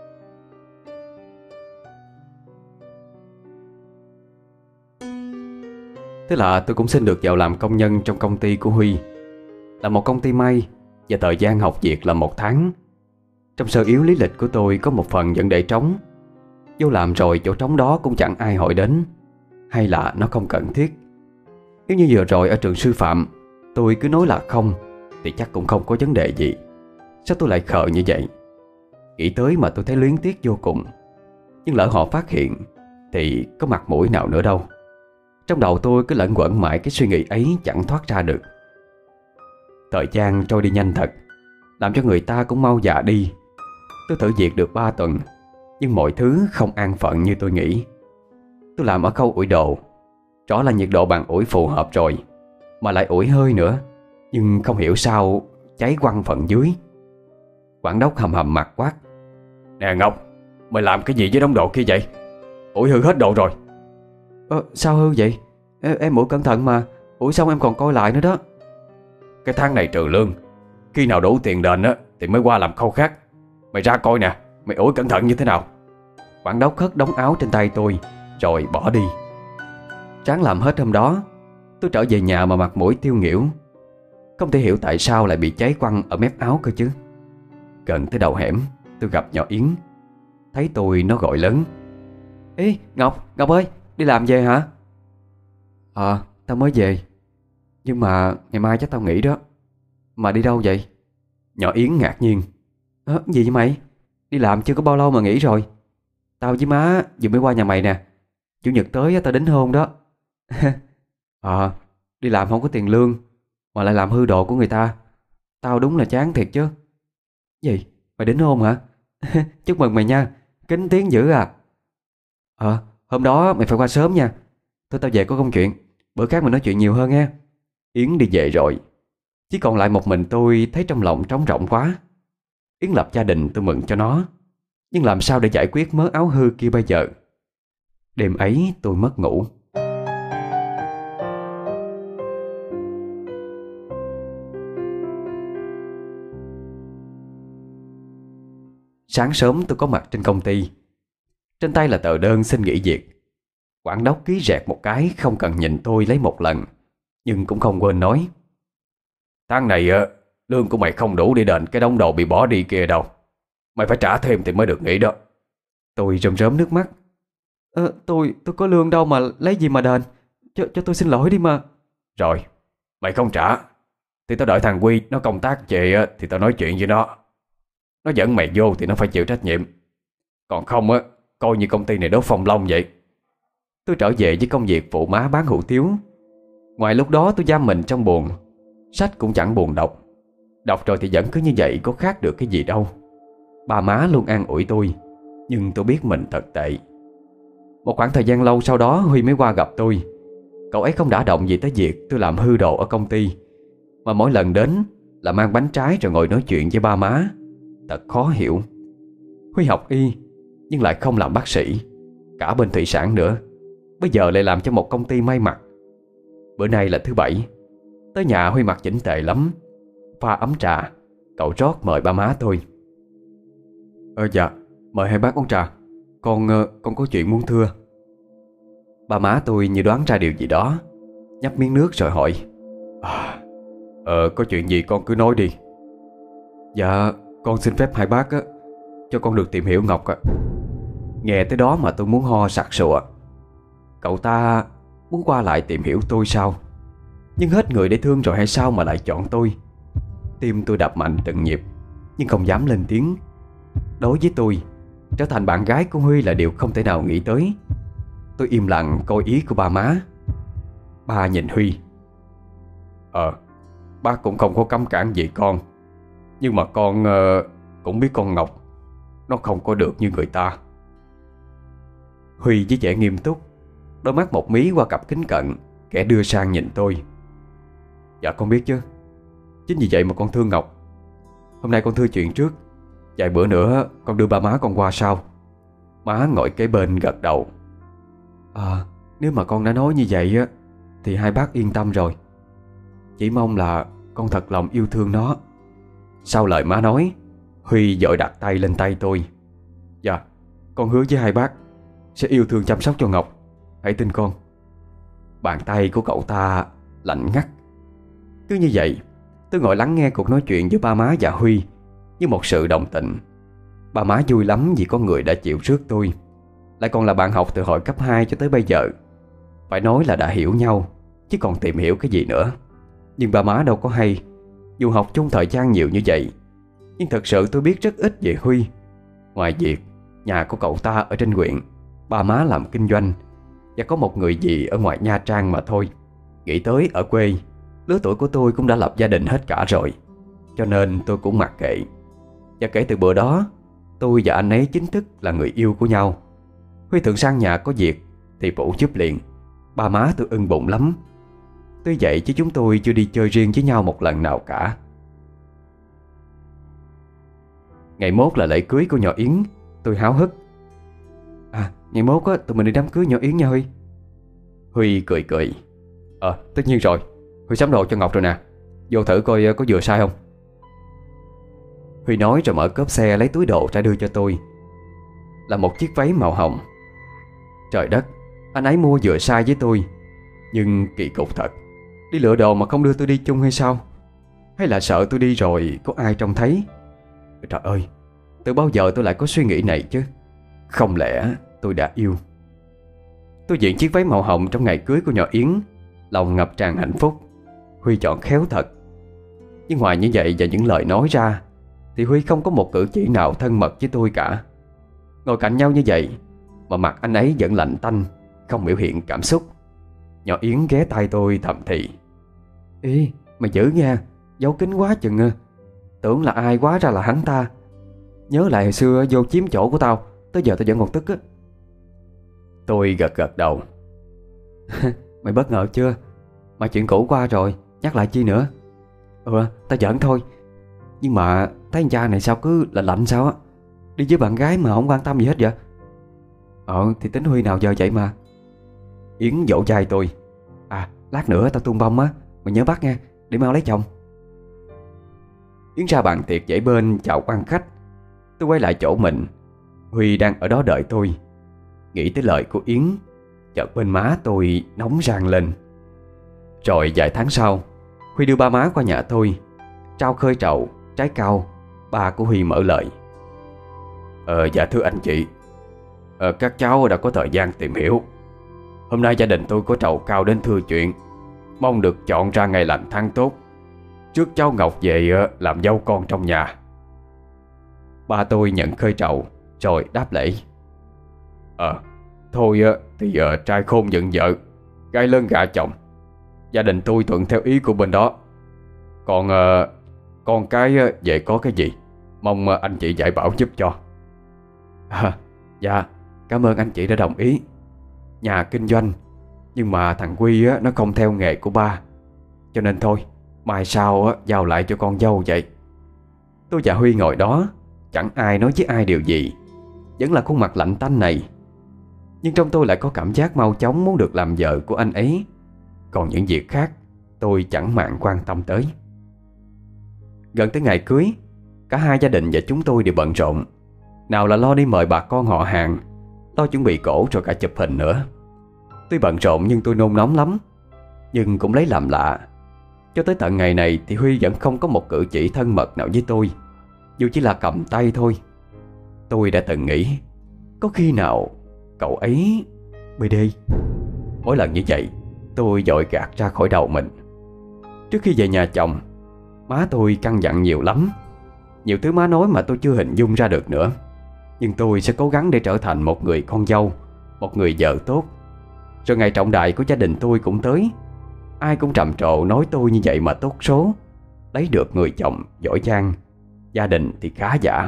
Thế là tôi cũng xin được vào làm công nhân trong công ty của Huy. Là một công ty may, và thời gian học việc là một tháng. Trong sơ yếu lý lịch của tôi có một phần vẫn để trống. Vô làm rồi chỗ trống đó cũng chẳng ai hỏi đến, hay là nó không cần thiết. Nếu như vừa rồi ở trường sư phạm tôi cứ nói là không thì chắc cũng không có vấn đề gì. Sao tôi lại khờ như vậy? Nghĩ tới mà tôi thấy luyến tiếc vô cùng. Nhưng lỡ họ phát hiện thì có mặt mũi nào nữa đâu. Trong đầu tôi cứ lẩn quẩn mãi cái suy nghĩ ấy chẳng thoát ra được. Thời gian trôi đi nhanh thật, làm cho người ta cũng mau già đi. Tôi thử việc được ba tuần, nhưng mọi thứ không an phận như tôi nghĩ. Tôi làm ở khâu ủi đồ. Rõ là nhiệt độ bàn ủi phù hợp rồi, mà lại ủi hơi nữa. Nhưng không hiểu sao cháy quăng phần dưới. Quản đốc hầm hầm mặt quát. Nè Ngọc, mày làm cái gì với đống đồ kia vậy? Ủi hư hết đồ rồi. Ờ, sao hư vậy? Em, em ủi cẩn thận mà. Ủi xong em còn coi lại nữa đó. Cái tháng này trừ lương, khi nào đủ tiền đền á thì mới qua làm khâu khác. Mày ra coi nè, mày ủi cẩn thận như thế nào. Quản đốc hất đống áo trên tay tôi rồi bỏ đi. Ráng làm hết hôm đó, tôi trở về nhà mà mặt mũi tiêu nghỉu. Không thể hiểu tại sao lại bị cháy quăng ở mép áo cơ chứ. Gần tới đầu hẻm, tôi gặp nhỏ Yến. Thấy tôi nó gọi lớn. Ê Ngọc, Ngọc ơi, đi làm về hả? Ờ, à, tao mới về. Nhưng mà ngày mai chắc tao nghỉ đó. Mà đi đâu vậy? Nhỏ Yến ngạc nhiên. Ờ, gì vậy mày? Đi làm chưa có bao lâu mà nghỉ rồi. Tao với má vừa mới qua nhà mày nè. Chủ nhật tới tao đính hôn đó. Ờ, à, đi làm không có tiền lương mà lại làm hư đồ của người ta. Tao đúng là chán thiệt chứ. Gì? Mày đính hôn hả? Chúc mừng mày nha. Kính tiếng dữ à. Ờ, à, hôm đó mày phải qua sớm nha. Thôi tao về có công chuyện. Bữa khác mình nói chuyện nhiều hơn nha. Yến đi về rồi. Chỉ còn lại một mình tôi thấy trong lòng trống rỗng quá. Yến lập gia đình tôi mừng cho nó, nhưng làm sao để giải quyết mớ áo hư kia bây giờ? Đêm ấy tôi mất ngủ. Sáng sớm tôi có mặt trên công ty. Trên tay là tờ đơn xin nghỉ việc. Quản đốc ký rẹt một cái, không cần nhìn tôi lấy một lần, nhưng cũng không quên nói: "Tháng này lương của mày không đủ để đền cái đống đồ bị bỏ đi kia đâu. Mày phải trả thêm thì mới được nghỉ đó." Tôi rơm rớm nước mắt. Ờ, tôi tôi có lương đâu mà lấy gì mà đền. Cho, cho tôi xin lỗi đi mà. Rồi, mày không trả thì tao đợi thằng Quy nó công tác về thì tao nói chuyện với nó. Nó dẫn mày vô thì nó phải chịu trách nhiệm. Còn không á, coi như công ty này đốt phòng lông vậy. Tôi trở về với công việc phụ má bán hủ tiếu. Ngoài lúc đó tôi giam mình trong buồn. Sách cũng chẳng buồn đọc. Đọc rồi thì vẫn cứ như vậy, có khác được cái gì đâu. Bà má luôn an ủi tôi, nhưng tôi biết mình thật tệ. Một khoảng thời gian lâu sau đó Huy mới qua gặp tôi. Cậu ấy không đả động gì tới việc tôi làm hư đồ ở công ty, mà mỗi lần đến là mang bánh trái rồi ngồi nói chuyện với ba má. Thật khó hiểu. Huy học y nhưng lại không làm bác sĩ, cả bên thủy sản nữa. Bây giờ lại làm cho một công ty may mặc. Bữa nay là thứ bảy. Tới nhà Huy mặc chỉnh tề lắm. Pha ấm trà, cậu rót mời ba má tôi. Ờ dạ, mời hai bác uống trà. Con con có chuyện muốn thưa. Ba má tôi như đoán ra điều gì đó, nhấp miếng nước rồi hỏi: à, Ờ có chuyện gì con cứ nói đi. Dạ con xin phép hai bác á, cho con được tìm hiểu Ngọc ạ. Nghe tới đó mà tôi muốn ho sặc sụa. Cậu ta muốn qua lại tìm hiểu tôi sao? Nhưng hết người để thương rồi hay sao mà lại chọn tôi? Tim tôi đập mạnh từng nhịp, nhưng không dám lên tiếng. Đối với tôi, trở thành bạn gái của Huy là điều không thể nào nghĩ tới. Tôi im lặng coi ý của ba má. Ba nhìn Huy. Ờ, bác cũng không có cấm cản gì con. Nhưng mà con uh, cũng biết con Ngọc nó không có được như người ta. Huy với vẻ nghiêm túc, đôi mắt một mí qua cặp kính cận, kẻ đưa sang nhìn tôi. Dạ con biết chứ. Chính vì vậy mà con thương Ngọc. Hôm nay con thưa chuyện trước, vài bữa nữa con đưa ba má con qua sau. Má ngồi kế bên gật đầu. À, nếu mà con đã nói như vậy á thì hai bác yên tâm rồi. Chỉ mong là con thật lòng yêu thương nó. Sau lời má nói, Huy vội đặt tay lên tay tôi. Dạ, con hứa với hai bác sẽ yêu thương chăm sóc cho Ngọc. Hãy tin con. Bàn tay của cậu ta lạnh ngắt. Cứ như vậy, tôi ngồi lắng nghe cuộc nói chuyện giữa ba má và Huy như một sự đồng tình. Ba má vui lắm vì có người đã chịu rước tôi, lại còn là bạn học từ hồi cấp hai cho tới bây giờ. Phải nói là đã hiểu nhau, chứ còn tìm hiểu cái gì nữa. Nhưng ba má đâu có hay. Dù học chung thời gian nhiều như vậy, nhưng thật sự tôi biết rất ít về Huy. Ngoài việc nhà của cậu ta ở trên huyện, ba má làm kinh doanh, và có một người dì ở ngoài Nha Trang mà thôi. Nghĩ tới ở quê, lứa tuổi của tôi cũng đã lập gia đình hết cả rồi, cho nên tôi cũng mặc kệ. Và kể từ bữa đó, tôi và anh ấy chính thức là người yêu của nhau. Huy thường sang nhà có việc thì phụ giúp liền. Ba má tôi ưng bụng lắm. Tuy vậy chứ chúng tôi chưa đi chơi riêng với nhau một lần nào cả. Ngày mốt là lễ cưới của nhỏ Yến. Tôi háo hức. À, ngày mốt á, tụi mình đi đám cưới nhỏ Yến nha Huy. Huy cười cười. Ờ, tất nhiên rồi. Huy sắm đồ cho Ngọc rồi nè. Vô thử coi có vừa sai không. Huy nói rồi mở cốp xe lấy túi đồ ra đưa cho tôi. Là một chiếc váy màu hồng. Trời đất, anh ấy mua vừa sai với tôi. Nhưng kỳ cục thật, đi lựa đồ mà không đưa tôi đi chung hay sao? Hay là sợ tôi đi rồi có ai trông thấy? Trời ơi, từ bao giờ tôi lại có suy nghĩ này chứ? Không lẽ tôi đã yêu? Tôi diện chiếc váy màu hồng trong ngày cưới của nhỏ Yến, lòng ngập tràn hạnh phúc. Huy chọn khéo thật. Nhưng ngoài như vậy và những lời nói ra, thì Huy không có một cử chỉ nào thân mật với tôi cả. Ngồi cạnh nhau như vậy mà mặt anh ấy vẫn lạnh tanh, không biểu hiện cảm xúc. Nhỏ Yến ghé tai tôi thầm thì. Ê, mày giữ nha, giấu kín quá chừng à. Tưởng là ai quá ra là hắn ta. Nhớ lại hồi xưa vô chiếm chỗ của tao, tới giờ tao vẫn còn tức á. Tôi gật gật đầu. Mày bất ngờ chưa? Mà chuyện cũ qua rồi, nhắc lại chi nữa. Ừ, tao giỡn thôi. Nhưng mà thấy anh cha này sao cứ lạnh lạnh sao á, đi với bạn gái mà không quan tâm gì hết vậy? Ờ thì tính Huy nào giờ vậy mà. Yến dỗ dai tôi. À lát nữa tao tung bông á, mày nhớ bắt nha, để mau lấy chồng. Yến ra bàn tiệc dãy bên chào quan khách. Tôi quay lại chỗ mình. Huy đang ở đó đợi tôi. Nghĩ tới lời của Yến, chợt bên má tôi nóng rang lên. Rồi vài tháng sau, Huy đưa ba má qua nhà tôi, trao khơi trầu, trái cao. Ba của Huy mở lời. Ờ dạ thưa anh chị, ờ, các cháu đã có thời gian tìm hiểu. Hôm nay gia đình tôi có trầu cao đến thưa chuyện, mong được chọn ra ngày lành tháng tốt, trước cháu Ngọc về làm dâu con trong nhà. Ba tôi nhận khơi trầu rồi đáp lễ. Ờ thôi thì uh, trai khôn dựng vợ, gái lớn gả chồng. Gia đình tôi thuận theo ý của bên đó. Còn uh, con cái uh, về có cái gì, mong uh, anh chị dạy bảo giúp cho. À, dạ cảm ơn anh chị đã đồng ý. Nhà kinh doanh, nhưng mà thằng Quy á, nó không theo nghề của ba, cho nên thôi mai sau á, giao lại cho con dâu vậy. Tôi và Huy ngồi đó, chẳng ai nói với ai điều gì, vẫn là khuôn mặt lạnh tanh này. Nhưng trong tôi lại có cảm giác mau chóng muốn được làm vợ của anh ấy. Còn những việc khác tôi chẳng màng quan tâm tới. Gần tới ngày cưới, cả hai gia đình và chúng tôi đều bận rộn. Nào là lo đi mời bà con họ hàng, lo chuẩn bị cỗ rồi cả chụp hình nữa. Tuy bận rộn nhưng tôi nôn nóng lắm. Nhưng cũng lấy làm lạ, cho tới tận ngày này thì Huy vẫn không có một cử chỉ thân mật nào với tôi, dù chỉ là cầm tay thôi. Tôi đã từng nghĩ, có khi nào cậu ấy bê đê. Mỗi lần như vậy tôi vội gạt ra khỏi đầu mình. Trước khi về nhà chồng, má tôi căn dặn nhiều lắm. Nhiều thứ má nói mà tôi chưa hình dung ra được nữa. Nhưng tôi sẽ cố gắng để trở thành một người con dâu, một người vợ tốt. Rồi ngày trọng đại của gia đình tôi cũng tới. Ai cũng trầm trồ nói tôi như vậy mà tốt số, lấy được người chồng giỏi giang, gia đình thì khá giả.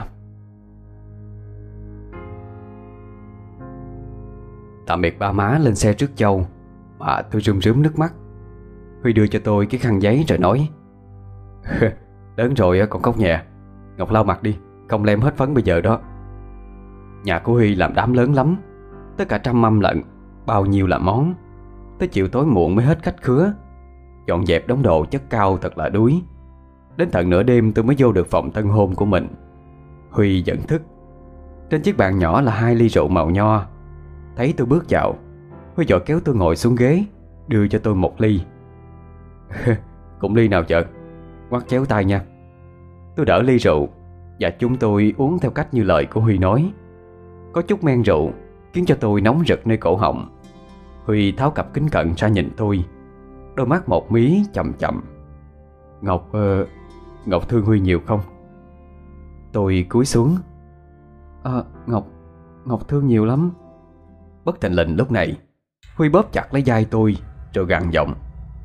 Tạm biệt ba má lên xe rước dâu mà tôi rơm rớm nước mắt. Huy đưa cho tôi cái khăn giấy rồi nói. Lớn rồi còn khóc nhẹ, Ngọc lau mặt đi, không lem hết phấn bây giờ đó. Nhà của Huy làm đám lớn lắm, tất cả trăm mâm lận, bao nhiêu là món. Tới chiều tối muộn mới hết khách khứa. Dọn dẹp đống đồ chất cao thật là đuối. Đến tận nửa đêm tôi mới vô được phòng tân hôn của mình. Huy vẫn thức. Trên chiếc bàn nhỏ là hai ly rượu màu nho. Thấy tôi bước vào, Huy vội kéo tôi ngồi xuống ghế, đưa cho tôi một ly. Cũng ly nào vợ, ngoắt chéo tay nha. Tôi đỡ ly rượu và chúng tôi uống theo cách như lời của Huy nói. Có chút men rượu khiến cho tôi nóng rực nơi cổ họng. Huy tháo cặp kính cận ra nhìn tôi, đôi mắt một mí chậm chậm. Ngọc uh, Ngọc thương Huy nhiều không? Tôi cúi xuống. À, Ngọc Ngọc thương nhiều lắm. Bất thình lình lúc này Huy bóp chặt lấy vai tôi rồi gằn giọng.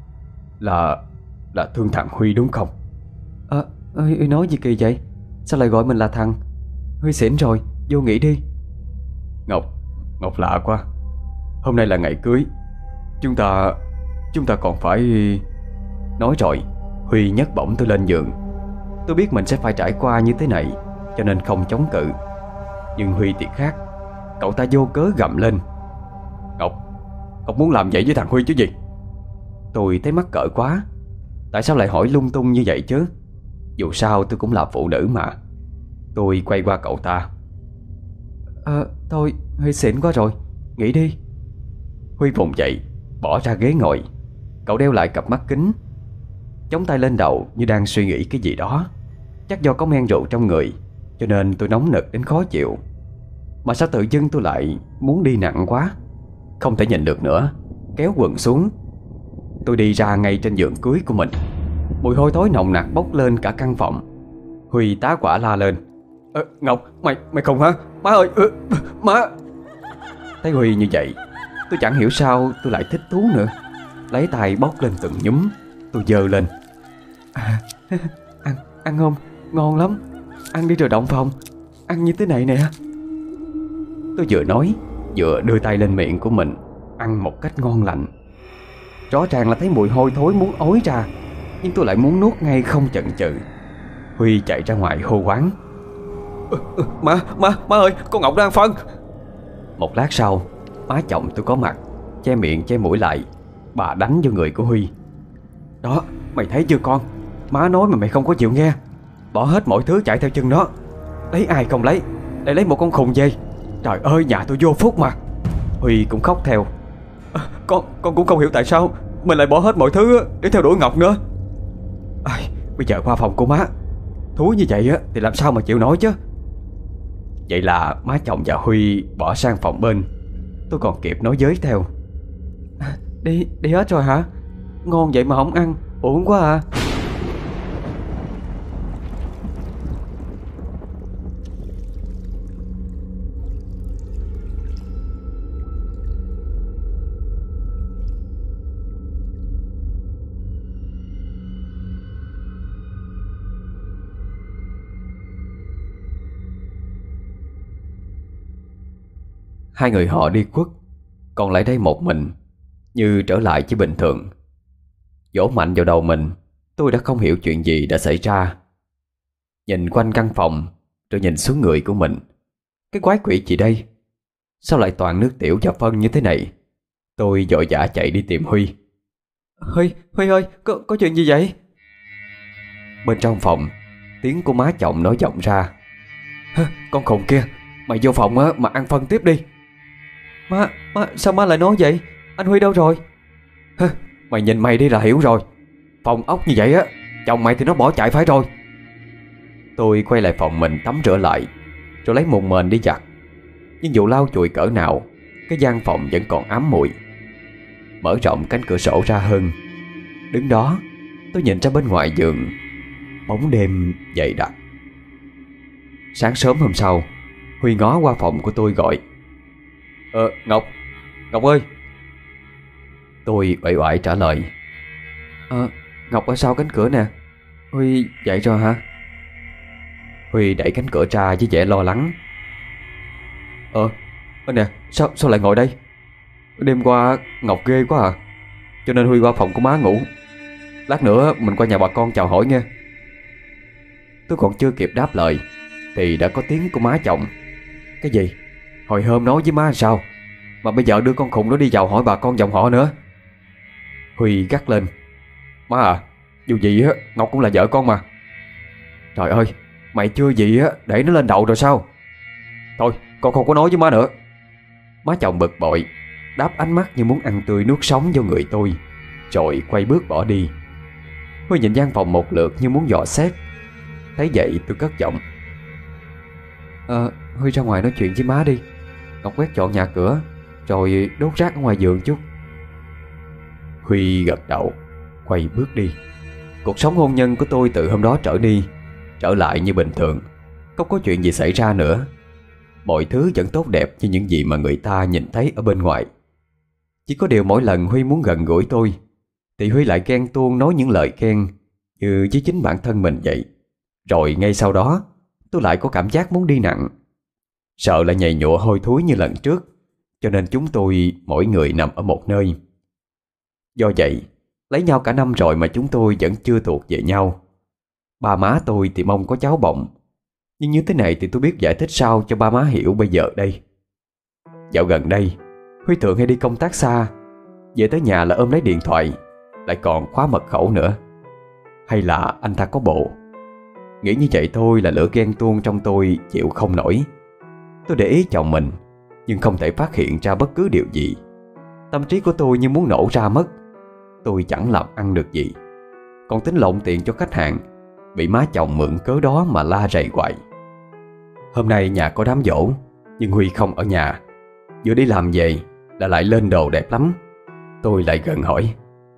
Là Là thương thằng Huy đúng không? À, Huy nói gì kỳ vậy? Sao lại gọi mình là thằng? Huy xỉn rồi, vô nghỉ đi. Ngọc Ngọc lạ quá. Hôm nay là ngày cưới, Chúng ta Chúng ta còn phải... Nói rồi Huy nhấc bổng tôi lên giường. Tôi biết mình sẽ phải trải qua như thế này, cho nên không chống cự. Nhưng Huy thì khác. Cậu ta vô cớ gầm lên. Ngọc Ngọc muốn làm vậy với thằng Huy chứ gì? Tôi thấy mắc cỡ quá. Tại sao lại hỏi lung tung như vậy chứ? Dù sao tôi cũng là phụ nữ mà. Tôi quay qua cậu ta. Ờ thôi Huy xỉn quá rồi, nghỉ đi. Huy vùng dậy, bỏ ra ghế ngồi. Cậu đeo lại cặp mắt kính, chống tay lên đầu như đang suy nghĩ cái gì đó. Chắc do có men rượu trong người, cho nên tôi nóng nực đến khó chịu. Mà sao tự dưng tôi lại muốn đi nặng quá. Không thể nhìn được nữa, kéo quần xuống. Tôi đi ra ngay trên giường cưới của mình. Mùi hôi thối nồng nặc bốc lên cả căn phòng. Huy tá quả la lên. Ờ, Ngọc, mày mày không hả? Má ơi, ừ, má. Thấy Huy như vậy, tôi chẳng hiểu sao tôi lại thích thú nữa. Lấy tay bóc lên từng nhúm. Tôi giơ lên. À, ăn, ăn không? Ngon lắm. Ăn đi rồi động phòng. Ăn như thế này nè. Tôi vừa nói vừa đưa tay lên miệng của mình, ăn một cách ngon lành. Rõ ràng là thấy mùi hôi thối muốn ói ra, nhưng tôi lại muốn nuốt ngay không chần chừ. Huy chạy ra ngoài hô hoáng.
Má, má, má ơi, con Ngọc đang phân.
Một lát sau, má chồng tôi có mặt, che miệng che mũi lại. Bà đánh vô người của Huy.
Đó, mày thấy chưa con? Má nói mà mày không có chịu nghe. Bỏ hết mọi thứ chạy theo chân nó. Lấy ai không lấy, lại lấy một con khùng về. Trời ơi, nhà tôi vô phúc mà.
Huy cũng khóc theo.
à, Con con cũng không hiểu tại sao mình lại bỏ hết mọi thứ để theo đuổi Ngọc nữa. à, Bây giờ qua phòng của má. Thú như vậy á thì làm sao mà chịu nổi chứ.
Vậy là má chồng và Huy bỏ sang phòng bên. Tôi còn kịp nói giới theo.
à, Đi, đi hết rồi hả? Ngon vậy mà không ăn, uổng quá à.
Hai người họ đi khuất, còn lại đây một mình, như trở lại với bình thường. Vỗ mạnh vào đầu mình, tôi đã không hiểu chuyện gì đã xảy ra. Nhìn quanh căn phòng, rồi nhìn xuống người của mình. Cái quái quỷ gì đây? Sao lại toàn nước tiểu và phân như thế này? Tôi vội vã chạy đi tìm Huy.
Huy, Huy ơi, có, có chuyện gì vậy?
Bên trong phòng, tiếng của má chồng nói vọng ra.
Con khùng kia, mày vô phòng á mà ăn phân tiếp đi. Má, má, sao má lại nói vậy? Anh Huy đâu rồi?
Hơ, mày nhìn mày đi là hiểu rồi. Phòng ốc như vậy á, chồng mày thì nó bỏ chạy phải rồi. Tôi quay lại phòng mình tắm rửa lại, rồi lấy mùng mền đi giặt. Nhưng dù lau chùi cỡ nào, cái gian phòng vẫn còn ám mùi. Mở rộng cánh cửa sổ ra hơn, đứng đó tôi nhìn ra bên ngoài giường. Bóng đêm dày đặc. Sáng sớm hôm sau, Huy ngó qua phòng của tôi gọi.
Ờ, Ngọc, Ngọc ơi.
Tôi uể oải trả lời.
Ờ, Ngọc ở sau cánh cửa nè. Huy dậy rồi hả?
Huy đẩy cánh cửa ra với vẻ lo lắng.
Ờ, ờ nè, sao, sao lại ngồi đây? Đêm qua Ngọc ghê quá à, cho nên Huy qua phòng của má ngủ. Lát nữa mình qua nhà bà con chào hỏi nghe.
Tôi còn chưa kịp đáp lời thì đã có tiếng của má chồng.
Cái gì? Hồi hôm nói với má sao mà bây giờ đưa con khùng đó đi chào hỏi bà con dòng họ nữa?
Huy gắt lên.
Má à, dù gì á Ngọc cũng là vợ con mà. Trời ơi, mày chưa gì á để nó lên đầu rồi sao? Thôi, con không có nói với má nữa.
Má chồng bực bội, đáp ánh mắt như muốn ăn tươi nuốt sống vô người tôi, rồi quay bước bỏ đi. Huy nhìn gian phòng một lượt như muốn dò xét. Thấy vậy tôi cất giọng.
Ờ, Huy ra ngoài nói chuyện với má đi. Ngọc quét dọn nhà cửa, rồi đốt rác ở ngoài giường chút.
Huy gật đầu, quay bước đi. Cuộc sống hôn nhân của tôi từ hôm đó trở đi, trở lại như bình thường. Không có chuyện gì xảy ra nữa. Mọi thứ vẫn tốt đẹp như những gì mà người ta nhìn thấy ở bên ngoài. Chỉ có điều mỗi lần Huy muốn gần gũi tôi thì Huy lại ghen tuông nói những lời khen như với chính bản thân mình vậy. Rồi ngay sau đó tôi lại có cảm giác muốn đi nặng. Sợ lại nhầy nhụa hôi thối như lần trước, cho nên chúng tôi mỗi người nằm ở một nơi. Do vậy, lấy nhau cả năm rồi mà chúng tôi vẫn chưa thuộc về nhau. Ba má tôi thì mong có cháu bồng, nhưng như thế này thì tôi biết giải thích sao cho ba má hiểu bây giờ đây. Dạo gần đây, Huy thường hay đi công tác xa, về tới nhà là ôm lấy điện thoại, lại còn khóa mật khẩu nữa. Hay là anh ta có bộ? Nghĩ như vậy thôi là lửa ghen tuông trong tôi chịu không nổi. Tôi để ý chồng mình, nhưng không thể phát hiện ra bất cứ điều gì. Tâm trí của tôi như muốn nổ ra mất. Tôi chẳng làm ăn được gì, còn tính lộn tiền cho khách hàng, bị má chồng mượn cớ đó mà la rầy hoài. Hôm nay nhà có đám giỗ, nhưng Huy không ở nhà. Vừa đi làm về là lại lên đồ đẹp lắm. Tôi lại gần hỏi.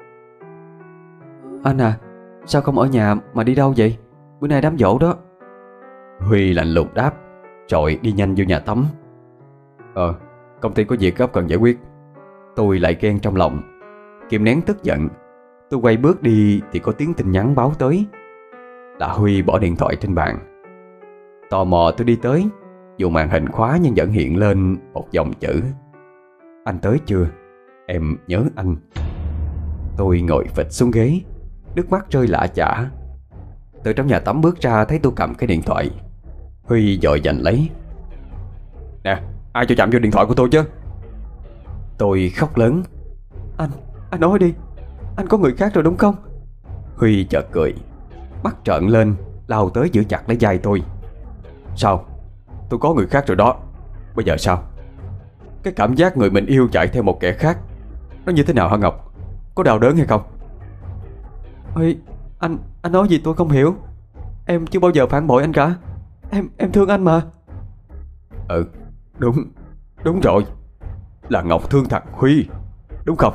Anh à, sao không ở nhà mà đi đâu vậy? Bữa nay đám giỗ đó.
Huy lạnh lùng đáp, rồi đi nhanh vô nhà tắm. Ờ, công ty có việc gấp cần giải quyết. Tôi lại ghen trong lòng, kìm nén tức giận. Tôi quay bước đi thì có tiếng tin nhắn báo tới. Là Huy bỏ điện thoại trên bàn. Tò mò tôi đi tới, dù màn hình khóa nhưng vẫn hiện lên một dòng chữ: Anh tới chưa? Em nhớ anh. Tôi ngồi phịch xuống ghế, nước mắt rơi lã chã. Từ trong nhà tắm bước ra thấy tôi cầm cái điện thoại. Huy vội giành lấy. Nè, ai cho chạm vô điện thoại của tôi chứ? Tôi khóc lớn. Anh, anh nói đi, anh có người khác rồi đúng không? Huy chợt cười, mắt trợn lên, lao tới giữ chặt lấy vai tôi. Sao? Tôi có người khác rồi đó. Bây giờ sao? Cái cảm giác người mình yêu chạy theo một kẻ khác, nó như thế nào hả Ngọc? Có đau đớn hay không? Huy, anh, anh nói gì tôi không hiểu. Em chưa bao giờ phản bội anh cả. Em, em thương anh mà. Ừ, đúng, đúng rồi. Là Ngọc thương thằng Huy, đúng không?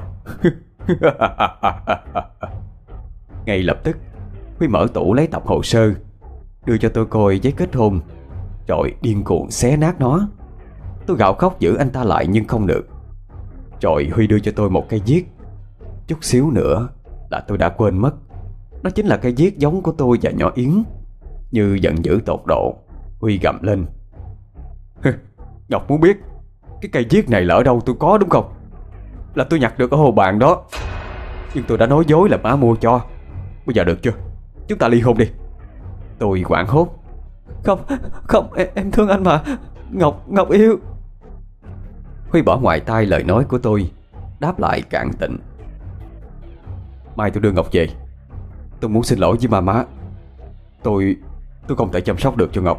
Ngay lập tức Huy mở tủ lấy tập hồ sơ, đưa cho tôi coi giấy kết hôn, rồi điên cuồng xé nát nó. Tôi gào khóc giữ anh ta lại nhưng không được. Rồi Huy đưa cho tôi một cây viết. Chút xíu nữa là tôi đã quên mất. Nó chính là cây viết giống của tôi và nhỏ Yến. Như giận dữ tột độ, Huy gầm lên. Ngọc muốn biết cái cây viết này là ở đâu tôi có đúng không? Là tôi nhặt được ở hồ bàn đó. Nhưng tôi đã nói dối là má mua cho. Bây giờ được chưa? Chúng ta ly hôn đi. Tôi hoảng hốt. Không, không, em, em thương anh mà. Ngọc, Ngọc yêu. Huy bỏ ngoài tai lời nói của tôi, đáp lại cạn tịnh. Mai tôi đưa Ngọc về. Tôi muốn xin lỗi với ba má. Tôi, tôi không thể chăm sóc được cho Ngọc.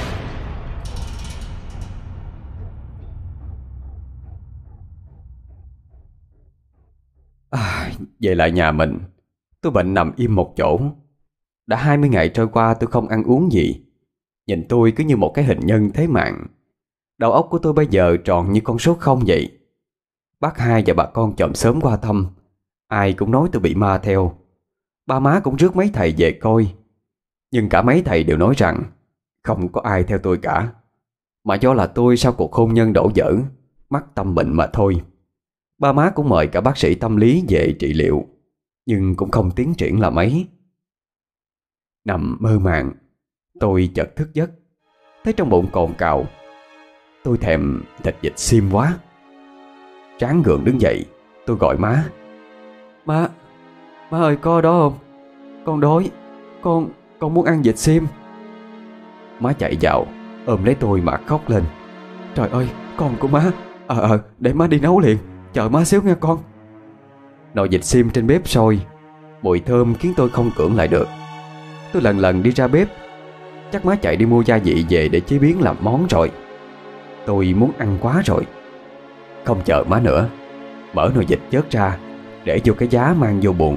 À, về lại nhà mình, tôi bệnh nằm im một chỗ. Đã hai mươi ngày trôi qua tôi không ăn uống gì. Nhìn tôi cứ như một cái hình nhân thế mạng. Đầu óc của tôi bây giờ tròn như con số không vậy. Bác hai và bà con chòm xóm qua thăm, ai cũng nói tôi bị ma theo. Ba má cũng rước mấy thầy về coi. Nhưng cả mấy thầy đều nói rằng không có ai theo tôi cả, mà do là tôi sau cuộc hôn nhân đổ vỡ, mắc tâm bệnh mà thôi. Ba má cũng mời cả bác sĩ tâm lý về trị liệu, nhưng cũng không tiến triển là mấy. Nằm mơ màng, tôi chợt thức giấc, thấy trong bụng cồn cào. Tôi thèm thịt vịt xiêm quá. Tráng gượng đứng dậy, tôi gọi má. Má, má ơi có đó không? Con đói, con, con muốn ăn vịt xiêm. Má chạy vào, ôm lấy tôi mà khóc lên. Trời ơi, con của má. Ờ ờ, để má đi nấu liền, chờ má xíu nghe con. Nồi vịt xiêm trên bếp sôi, mùi thơm khiến tôi không cưỡng lại được. Tôi lần lần đi ra bếp. Chắc má chạy đi mua gia vị về để chế biến làm món rồi. Tôi muốn ăn quá rồi. Không chờ má nữa, mở nồi vịt vớt ra, để vô cái giá mang vô buồng.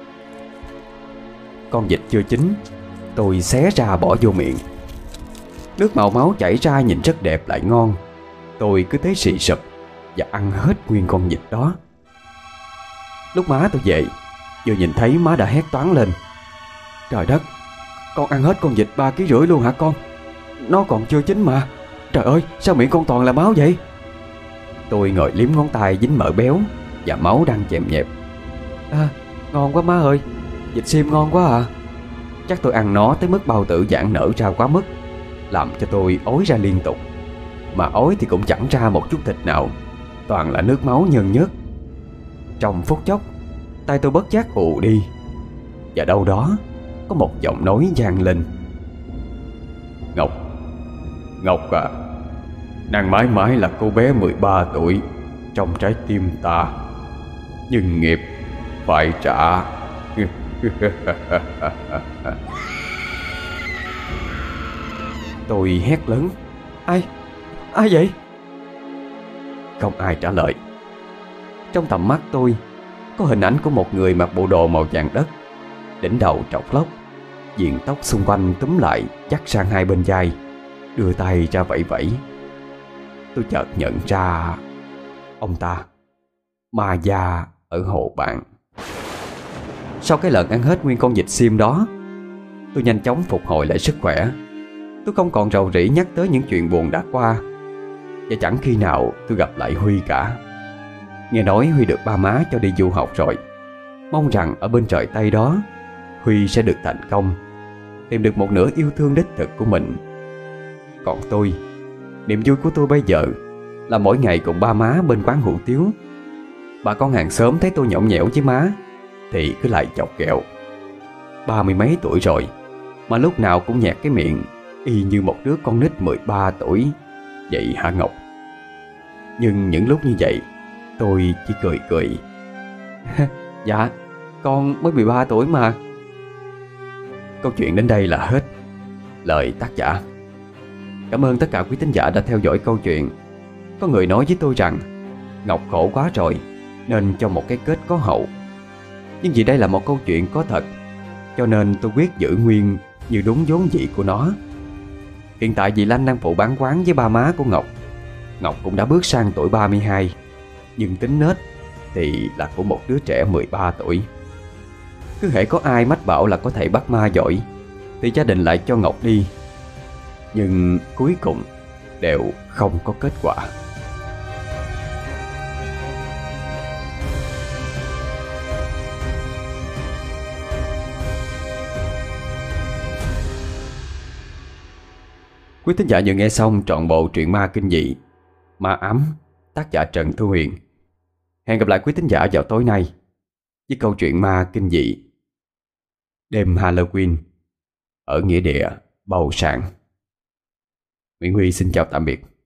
Con vịt chưa chín, tôi xé ra bỏ vô miệng. Nước màu máu chảy ra nhìn rất đẹp lại ngon. Tôi cứ thế xì sụp và ăn hết nguyên con vịt đó. Lúc má tôi về, vừa nhìn thấy má đã hét toáng lên. Trời đất, con ăn hết con vịt ba ký rưỡi luôn hả con? Nó còn chưa chín mà. Trời ơi, sao miệng con toàn là máu vậy? Tôi ngồi liếm ngón tay dính mỡ béo và máu đang chèm nhẹp. À, ngon quá má ơi, vịt xiêm ngon quá à. Chắc tôi ăn nó tới mức bao tử giãn nở ra quá mức, làm cho tôi ói ra liên tục. Mà ói thì cũng chẳng ra một chút thịt nào, toàn là nước máu nhơn nhớt. Trong phút chốc, tay tôi bất giác ù đi. Và đâu đó có một giọng nói vang lên. Ngọc, Ngọc à, nàng mãi mãi là cô bé mười ba tuổi trong trái tim ta, nhưng nghiệp phải trả. Tôi hét lớn. Ai? Ai vậy? Không ai trả lời. Trong tầm mắt tôi có hình ảnh của một người mặc bộ đồ màu vàng đất, đỉnh đầu trọc lóc, viền tóc xung quanh túm lại dắt sang hai bên vai, đưa tay ra vẫy vẫy. Tôi chợt nhận ra ông ta, ma da ở hồ bạn. Sau cái lần ăn hết nguyên con vịt xiêm đó, tôi nhanh chóng phục hồi lại sức khỏe. Tôi không còn rầu rĩ nhắc tới những chuyện buồn đã qua. Và chẳng khi nào tôi gặp lại Huy cả. Nghe nói Huy được ba má cho đi du học rồi. Mong rằng ở bên trời Tây đó, Huy sẽ được thành công, tìm được một nửa yêu thương đích thực của mình. Còn tôi, niềm vui của tôi bây giờ là mỗi ngày cùng ba má bên quán hủ tiếu. Bà con hàng xóm thấy tôi nhõng nhẽo với má thì cứ lại chọc ghẹo. Ba mươi mấy tuổi rồi mà lúc nào cũng nhạt cái miệng, y như một đứa con nít mười ba tuổi. Vậy hả Ngọc? Nhưng những lúc như vậy, tôi chỉ cười cười. Dạ, con mới mười ba tuổi mà. Câu chuyện đến đây là hết. Lời tác giả. Cảm ơn tất cả quý thính giả đã theo dõi câu chuyện. Có người nói với tôi rằng Ngọc khổ quá rồi nên cho một cái kết có hậu. Nhưng vì đây là một câu chuyện có thật, cho nên tôi quyết giữ nguyên như đúng vốn dĩ của nó. Hiện tại dì Lanh đang phụ bán quán với ba má của Ngọc. Ngọc cũng đã bước sang tuổi ba mươi hai, nhưng tính nết thì là của một đứa trẻ mười ba tuổi. Cứ hễ có ai mách bảo là có thầy bắt ma giỏi thì gia đình lại cho Ngọc đi. Nhưng cuối cùng đều không có kết quả. Quý thính giả vừa nghe xong trọn bộ truyện ma kinh dị Ma Ám, tác giả Trần Thu Huyền. Hẹn gặp lại quý thính giả vào tối nay với câu chuyện ma kinh dị Đêm Halloween ở nghĩa địa Bầu Sạn. Nguyễn Huy xin chào tạm biệt.